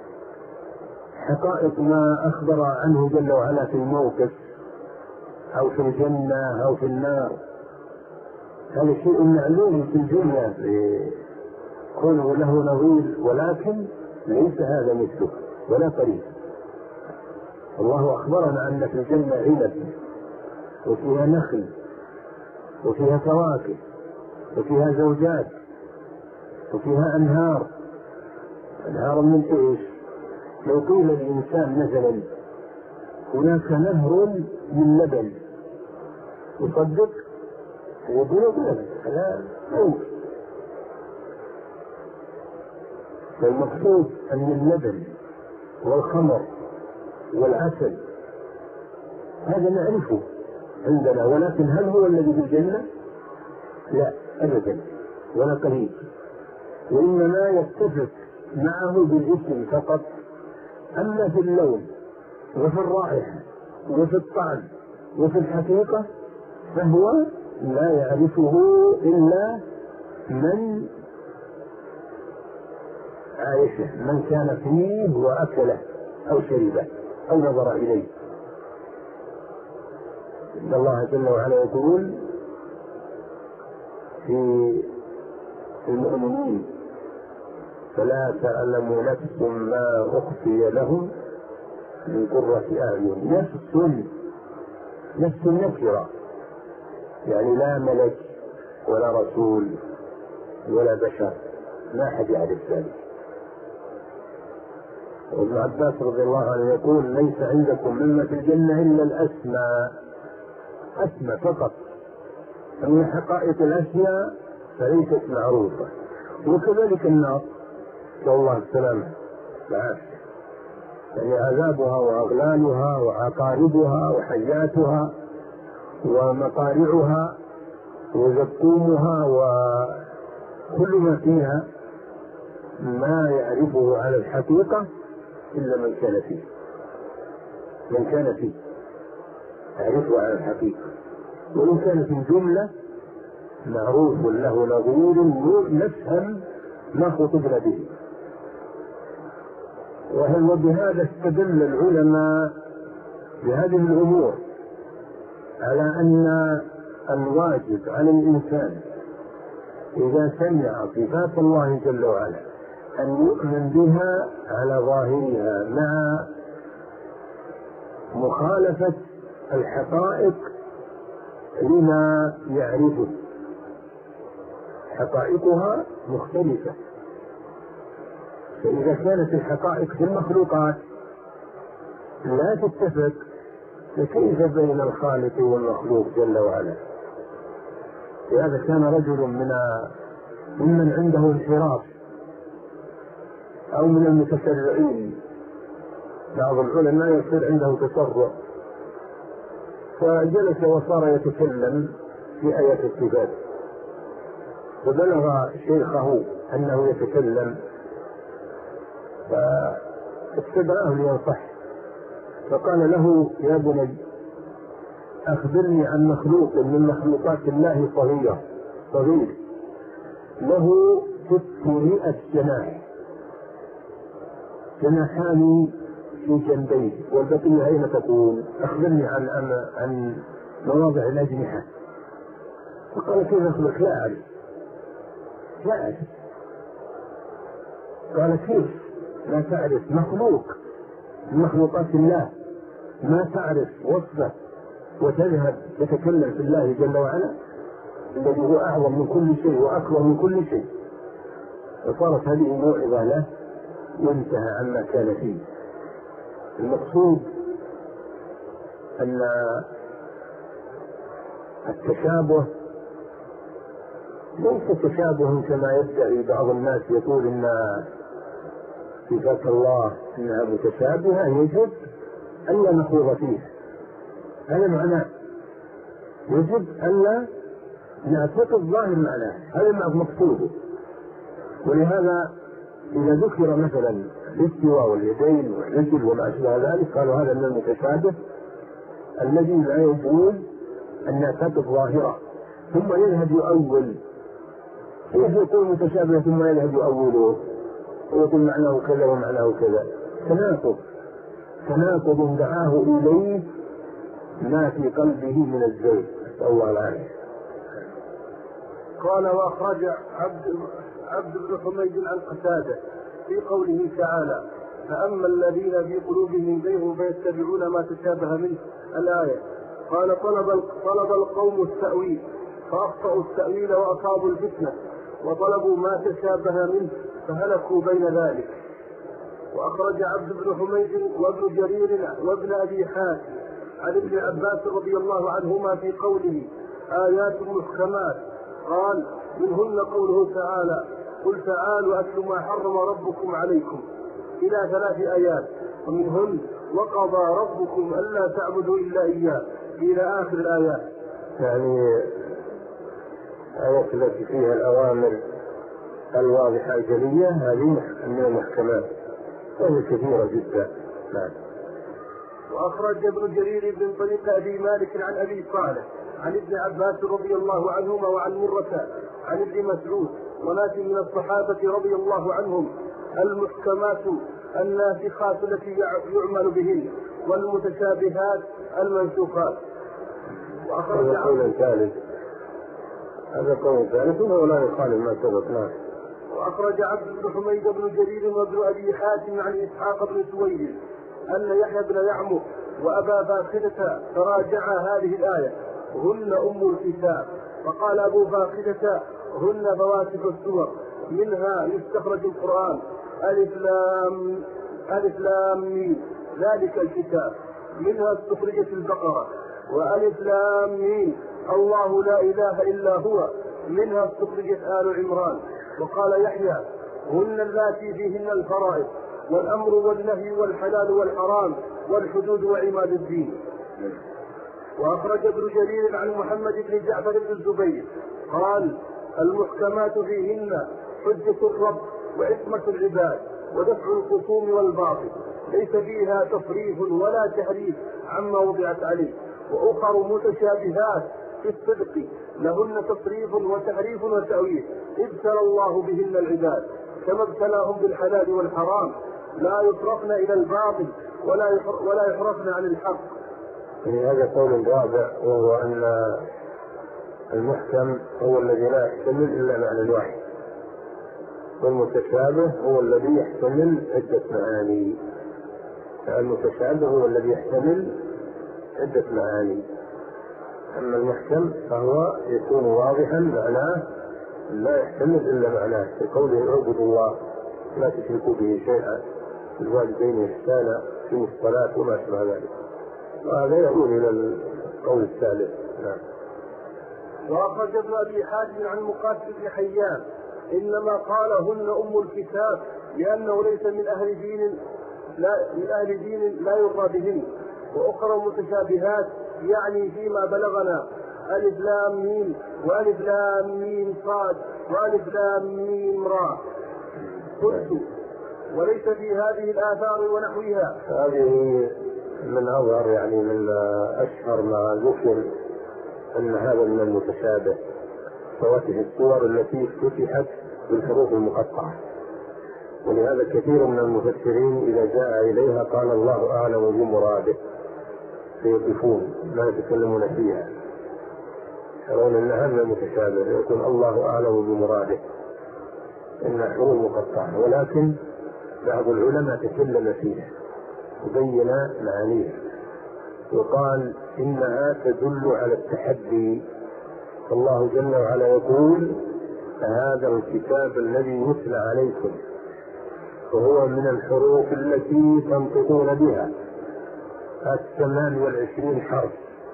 حقائق ما أخبر عنه جل وعلا في الموقف أو في الجنة أو في النار. هذا شيء معلوم في الدنيا كونه له نظير، ولكن ليس هذا مثله ولا قريب. الله أخبرنا أن في الجنة عنب وفيها نخل وفيها فواكه وفيها زوجات وفيها أنهار من إيش؟ لو قيل الإنسان مثلا هناك نهر من لبن، يصدق ويقول لبن، هذا ممكن. فالمقصود أن اللبن والخمر والعسل هذا نعرفه عندنا، ولكن هل هو الذي في الجنة؟ لا أبدا ولا قريب، وإنما يتفق معه بالاسم فقط أما في اللون وفي الرائحة وفي الطعم وفي الحقيقة فهو لا يعرفه إلا من عايشه، من كان فيه وأكله أو شربه أو نظر إليه. إن الله جل وعلا يقول في المؤمنين: فلا تعلم نفس ما أخفي لهم من قرة أعين. نفس نكرة، يعني لا ملك ولا رسول ولا بشر، ما أحد يعرف ذلك. وابن عباس رضي الله عنه يقول: ليس عندكم مما في الجنة إلا الأسماء، أسماء فقط، أما حقائق الأشياء فليست معروفة. وكذلك النار، نسأل الله السلامة والعافية، يعني عذابها وأغلالها وعقاربها وحياتها ومقارعها وزقومها وكل ما فيها ما يعرفه على الحقيقة إلا من كان فيه. من كان فيه يعرفه على الحقيقة، وإن كان في الجملة معروف له نظير نفهم ما خطبنا به. وبهذا استدل العلماء بهذه الأمور على أن الواجب على الإنسان إذا سمع صفات الله جل وعلا أن يؤمن بها على ظاهرها مع مخالفة الحقائق لما يعرفه. حقائقها مختلفة، فإذا كانت الحقائق في المخلوقات لا تتفق فكيف بين الخالق والمخلوق جل وعلا؟ لهذا كان رجل ممن عنده انحراف أو من المتسرعين، بعض العلماء يصير عنده تسرع، فجلس وصار يتكلم في آيات الصفات، فبلغ شيخه أنه يتكلم، فاستدعاه لينصح، فقال له: يا بني، أخبرني عن مخلوق من مخلوقات الله صغير له 600 جناح، جناحان في جنبيه والبقية أين تكون؟ أخبرني عن مواضع الأجنحة. فقال: كيف أخبرك؟ لا أعرف. قال: كيف لا تعرف مخلوق من مخلوقات الله ما تعرف وصفه وتذهب تتكلم في الله جل وعلا الذي هو أعظم من كل شيء وأكبر من كل شيء؟ وصارت هذه موعظة له وانتهى عما كان فيه. المقصود أن التشابه ليس تشابه كما يدعي بعض الناس، يقول إن صفات الله إنها متشابهة يجب ألا نخوض فيه. هذا معناه يجب ألا نعتقد ظاهر معناه، هذا مقصوده. ولهذا إذا ذكر مثلا الاستواء واليدين والرجل وما أشبه ذلك قالوا هذا من المتشابه الذي لا يجوز أن نعتقد ظاهره، ثم يذهب يؤول. كيف يكون متشابه ثم يذهب يؤوله ويقول معناه كذا ومعناه كذا؟ تناقض دعاه إليه ما في قلبه من الزيت، نسأل الله العافية. قال: وأخرج عبد بن حميد عن قتادة في قوله تعالى: فأما الذين في قلوبهم زيغ فيتبعون ما تشابه منه، الآية. قال: طلب القوم التأويل فأخطأوا التأويل وأصابوا الفتنة، وطلبوا ما تشابه منه فهلكوا بين ذلك. وأخرج عبد بن حميد وابن جرير وابن أبي حاتم عن ابن عباس رضي الله عنهما في قوله: آيات محكمات، قال: منهن قوله تعالى: قل تعالوا أتل ما حرم ربكم عليكم، إلى 3 آيات، ومنهن وقضى ربكم ألا تعبدوا إلا إياه، إلى آخر الآيات. يعني الآيات التي فيها الأوامر الواضحة الجلية هذه من المحكمات، وهي كثيرة جدا. نعم. وأخرج ابن جرير بن طريق أبي مالك عن أبي صالح عن ابن عباس رضي الله عنهما وعن مرة عن ابن مسعود وناس من الصحابة رضي الله عنهم المحكمات الناسخات التي يعمل بهن والمتشابهات المنسوخات. وأخرج قول ثالث، هذا قول ثالث وهو لا يخالف ما سبق. نعم. وأخرج عبد بن حميد بن جرير وابن أبي حاتم عن إسحاق بن سويد أن يحيى بن يعمر وأبا باقدة تراجعا هذه الآية هن أم الكتاب، فقال أبو باقدة هن فواتح السور منها يستخرج القرآن ألف لام ميم ذلك الكتاب، منها استخرجت البقرة، وألف لام ميم الله لا إله إلا هو، منها استخرجت آل عمران. وقال يحيى هن اللاتي فيهن الفرائض والأمر والنهي والحلال والحرام والحدود وعماد الدين. وأخرج ابن جرير عن محمد بن جعفر بن الزبير قال المحكمات فيهن حجة الرب وعصمة العباد ودفع الخصوم والباطل، ليس فيها تصريف ولا تحريف عما وضعت عليه. وأخر متشابهات في الصدق لهن تصريف وتحريف وتأويل ابتلى الله بهن العباد كما ابتلاهم بالحلال والحرام، لا يصرفن إلى الباطل ولا يحرفن عن الحق. هذا قول رابع، وهو أن المحكم هو الذي لا يحتمل إلا معنى الواحد، والمتشابه هو الذي يحتمل عدة معاني. المتشابه هو الذي يحتمل عدة معاني، أما المحكم فهو يكون واضحا معناه لا يحتمل إلا معناه، في قوله اعبدوا الله لا تشركوا به شيئا، الوالدين إحسانا في الصلاة وما شابه ذلك، وهذا يؤول إلى القول الثالث. نعم. وأخرج ابن أبي حاتم عن مقاتل بن حيان إنما قال هن أم الكتاب لأنه ليس من أهل دين لا يرضى بهن. وأخرى متشابهات يعني فيما بلغنا ألف لام ميم وألف لام ميم صاد وألف لام ميم را. قلت وليس في هذه الآثار ونحوها. هذه من أظهر يعني من أشهر ما ذكر أن هذا من المتشابه، فواتح السور التي افتتحت بالحروف المقطعة، ولهذا كثير من المفسرين إذا جاء إليها قال الله أعلم بمراده، فيقفون لا يتكلمون فيها، يرون أنها من المتشابه، يقول الله أعلم بمراده إنها حروف مقطعة، ولكن بعض العلماء تكلم فيها وبين معانيها وقال إنها تدل على التحدي. فالله جل وعلا يقول هذا الكتاب الذي يتلى عليكم وهو من الحروف التي تنطقون بها 28 حرف،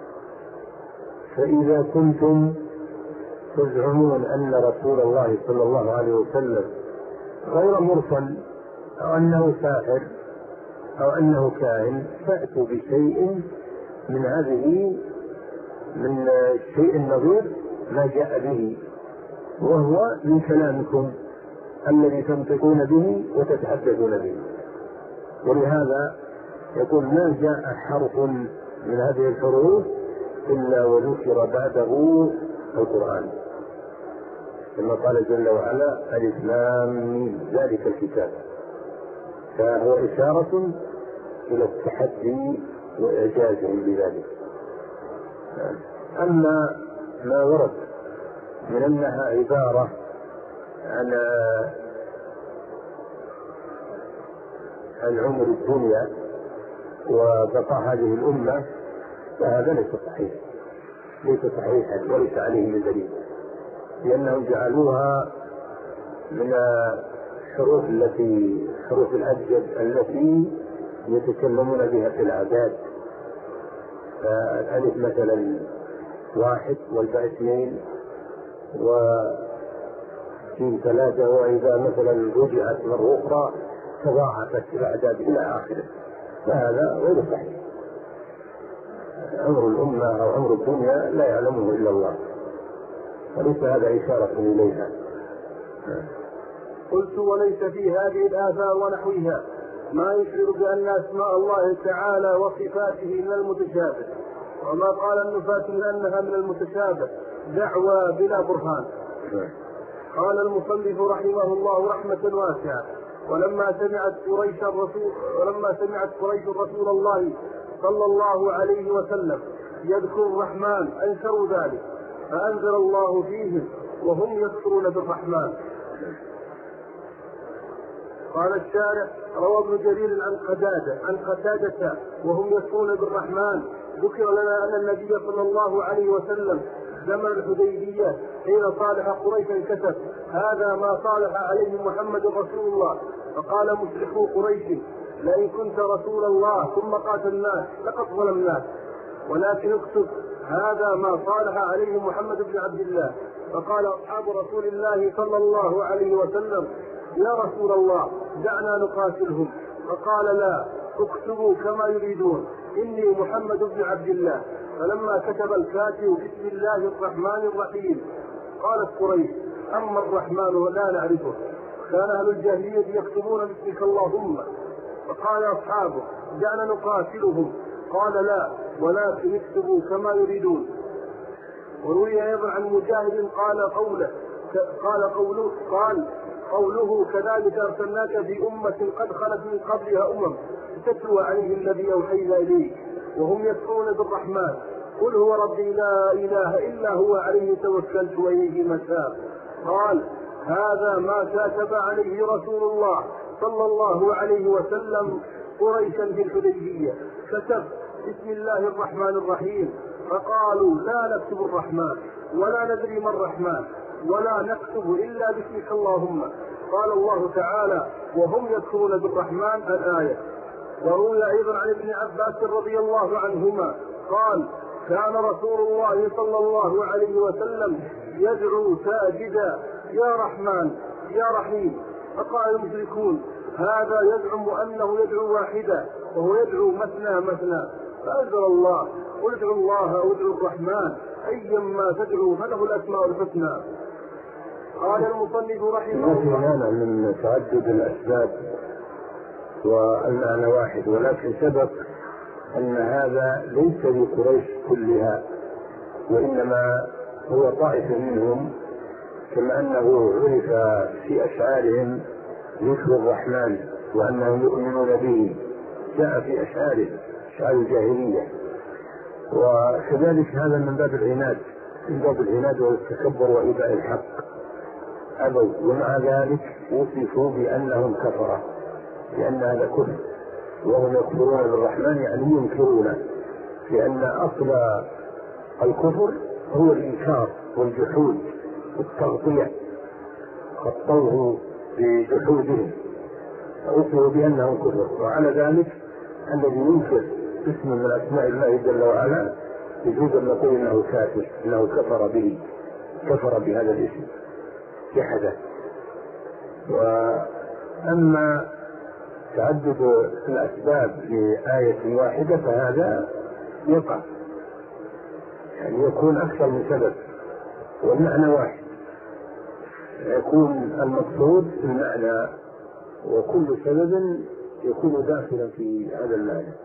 فإذا كنتم تزعمون أن رسول الله صلى الله عليه وسلم غير مرسل أو أنه ساحر أو أنه كاهن، فأتوا بشيء من هذه من الشيء النظير ما جاء به، وهو من كلامكم الذي تنطقون به وتتحدثون به. ولهذا يقول ما جاء حرف من هذه الحروف إلا وذكر بعده القرآن، كما قال جل وعلا ألف لام ميم ذلك الكتاب، فهو إشارة إلى التحدي وإعجازهم بذلك. أما ما ورد من أنها عبارة عن عمر الدنيا وبقاء هذه الأمة فهذا ليس صحيح، ليس صحيحا وليس عليه من دليل، لأنهم جعلوها من حروف الأبجد التي يتكلمون بها في الأعداد، فالألف مثلا 1 والباء 2 وجيم 3، وإذا مثلا رجعت مرة أخرى تضاعفت الأعداد إلى آخره، فهذا غير صحيح. أمر الأمة أو أمر الدنيا لا يعلمه إلا الله، وليس هذا إشارة إليها. قلت وليس في هذه الآثار ونحوها ما يشعر بأن أسماء الله تعالى وصفاته من المتشابه، وما قال النفاة من أنها من المتشابه دعوى بلا برهان. قال المصنف رحمه الله رحمة واسعة: ولما سمعت قريش رسول الله صلى الله عليه وسلم يذكر الرحمن أنكروا ذلك، فأنزل الله فيهم وهم يذكرون بالرحمن. قال الشارع: روى ابن جرير عن قتادة وهم يذكرون بالرحمن. ذكر لنا أن النبي صلى الله عليه وسلم زمن الحديبية حين صالح قريشا كتب: هذا ما صالح عليه محمد رسول الله. فقال مشركو قريش: لئن كنت رسول الله ثم قاتلناك لقد ظلمناك، ولكن اكتب: هذا ما صالح عليه محمد بن عبد الله. فقال أصحاب رسول الله صلى الله عليه وسلم: يا رسول الله دعنا نقاتلهم. فقال: لا، اكتبوا كما يريدون، إني محمد بن عبد الله. فلما كتب الكاتب: بسم الله الرحمن الرحيم، قالت قريش: أما الرحمن لا نعرفه، كان أهل الجاهلية يكتبون باسمك اللهم. فقال أصحابه: دعنا نقاتلهم. قال: لا، ولكن اكتبوا كما يريدون. وروي أيضا عن مجاهد قال قوله: كذلك أرسلناك في أمة قد خلت من قبلها تتلو عليهم الذي أوحينا إليك وهم يذكرون بالرحمن. قل هو ربي لا إله إلا هو عليه توكلت وإليه متاب. قال: هذا ما كاتب عليه رسول الله صلى الله عليه وسلم قريشا في الحديبية، كتب: بسم الله الرحمن الرحيم. فقالوا: لا نكتب الرحمن ولا ندري ما الرحمن ولا نكتب إلا باسمك اللهم. قال الله تعالى: وهم يذكرون بالرحمن، الآية. وروي أيضا عن ابن عباس رضي الله عنهما قال: كان رسول الله صلى الله عليه وسلم يدعو ساجدا: يا رحمن يا رحيم. فقال المشركون: هذا يزعم أنه يدعو واحدا وهو يدعو مثنى مثنى. فأنزل الله: قل ادعوا الله أو ادعوا الرحمن أيما تدعوا فله الأسماء الحسنى. قال المصنف رحمه الله: مانع من تعدد الأسباب والمعنى واحد، ولكن سبق أن هذا ليس لقريش كلها، وإنما هو طائفة منهم، كما أنه عرف في أشعارهم ذكر الرحمن وأنهم يؤمنون به، جاء في أشعارهم أشعار الجاهلية. وكذلك هذا من باب العناد والتكبر وإيذاء الحق، أبوا، ومع ذلك وصفوا بأنهم كفرة، لأن هذا كفر، وهم يكفرون بالرحمن يعني ينكرون، لأن أصل الكفر هو الإنكار والجحود والتغطية، خطوه بجحودهم وصفوا بأنهم كفر. وعلى ذلك الذي ينكر اسم من أسماء الله جل وعلا يجوز أن نقول إنه كافر، إنه كفر به، كفر بهذا الاسم، جحده. وأما تعدد الأسباب لآية واحدة فهذا يقع، يعني يكون أكثر من سبب والمعنى واحد، يكون المقصود المعنى، وكل سبب يكون داخلا في هذا المعنى.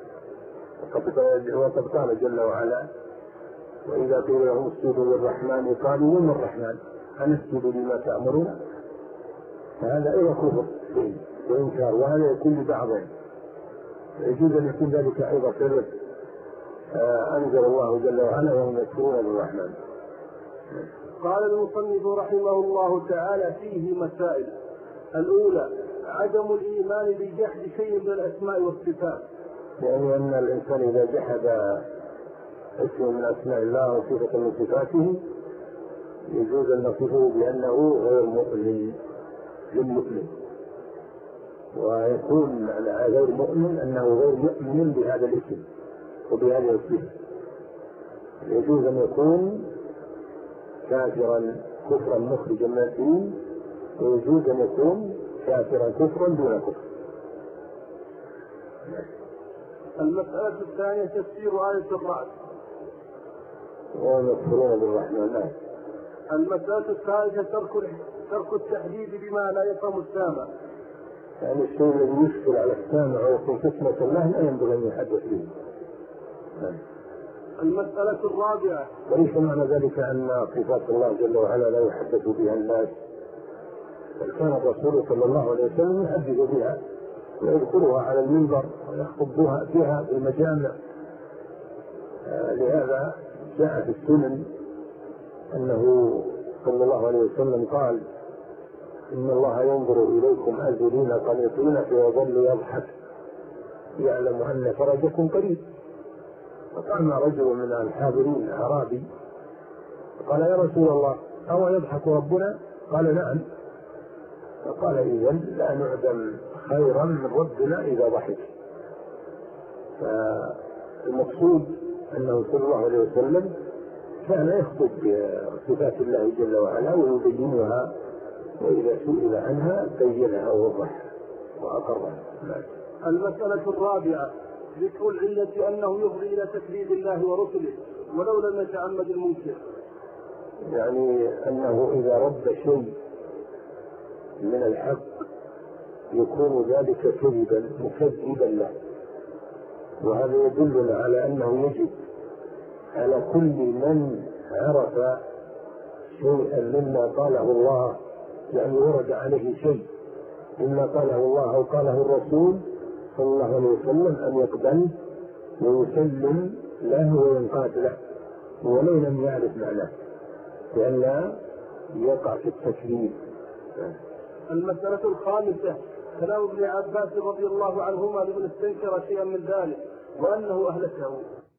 وقد قال جل وعلا: وإذا قيل لهم اسجدوا للرحمن قالوا: وما الرحمن أنسجد لما تأمرون. فهذا أيضا كفر وإنكار، وهذا يكون ببعضه، يجوز أن يكون ذلك أيضا سبب أنزل الله جل وعلا وهم يذكرون بالرحمن. قال المصنف رحمه الله تعالى: فيه مسائل. الأولى: عدم الإيمان بجحد شيء من الأسماء والصفات، يعني أن الإنسان إذا جحد اسم من أسماء الله وصفة من صفاته يجوز أن نصفه بأنه غير مؤمن للمؤمن، ويكون غير مؤمن أنه غير مؤمن بهذا الاسم وبهذه الصفة. يجوز أن يكون كافرا كفرا مخرجا من الدين، ويجوز أن يكون كافرا كفرا دون كفر. المسألة الثانية: تفسير آية الرعد. وهم يكفرون بالرحمن. المسألة الثالثة: ترك التحديد بما لا يفهم السامع. يعني الشيء الذي يشكل على السامع ويكون فتنة الله لا ينبغي أن يحدث به. المسألة الرابعة. وليس معنى ذلك أن صفات الله جل وعلا لا يحدث بها الناس، بل كان الرسول صلى الله عليه وسلم يحدث بها ويذكرها على المنبر ويخطب بها في المجامع. لهذا جاء في السنن أنه صلى الله عليه وسلم قال: إن الله ينظر إليكم آذلين قنيطين فيظل يضحك يعلم أن فرجكم قريب. فقام رجل من الحاضرين أعرابي فقال: يا رسول الله، أو يضحك ربنا؟ قال: نعم. فقال: إذن لا نعدم خيرا من ربنا إذا ضحك. فالمقصود أنه صلى الله عليه وسلم كان يخطب بصفات الله جل وعلا ويبينها، وإذا سئل عنها بينها ووضحها وأقرها. المسألة الرابعة: ذكر العلة أنه يفضي إلى تكذيب الله ورسله ولو لم يتعمد المنكر. يعني أنه إذا رد شيء من الحق يكون ذلك كذبا مكذبا له، وهذا يدلنا على أنه يجب على كل من عرف شيئا مما قاله الله، يعني ورد عليه شيء مما قاله الله أو قاله الرسول صلى الله عليه وسلم أن يقبل ويسلم له وينقاد له ولو لم يعرف معناه، لئلا يقع في التكذيب. المسألة الخامسة: كلام ابن عباس رضي الله عنهما لمن استنكر شيئا من ذلك وأنه أهلكه.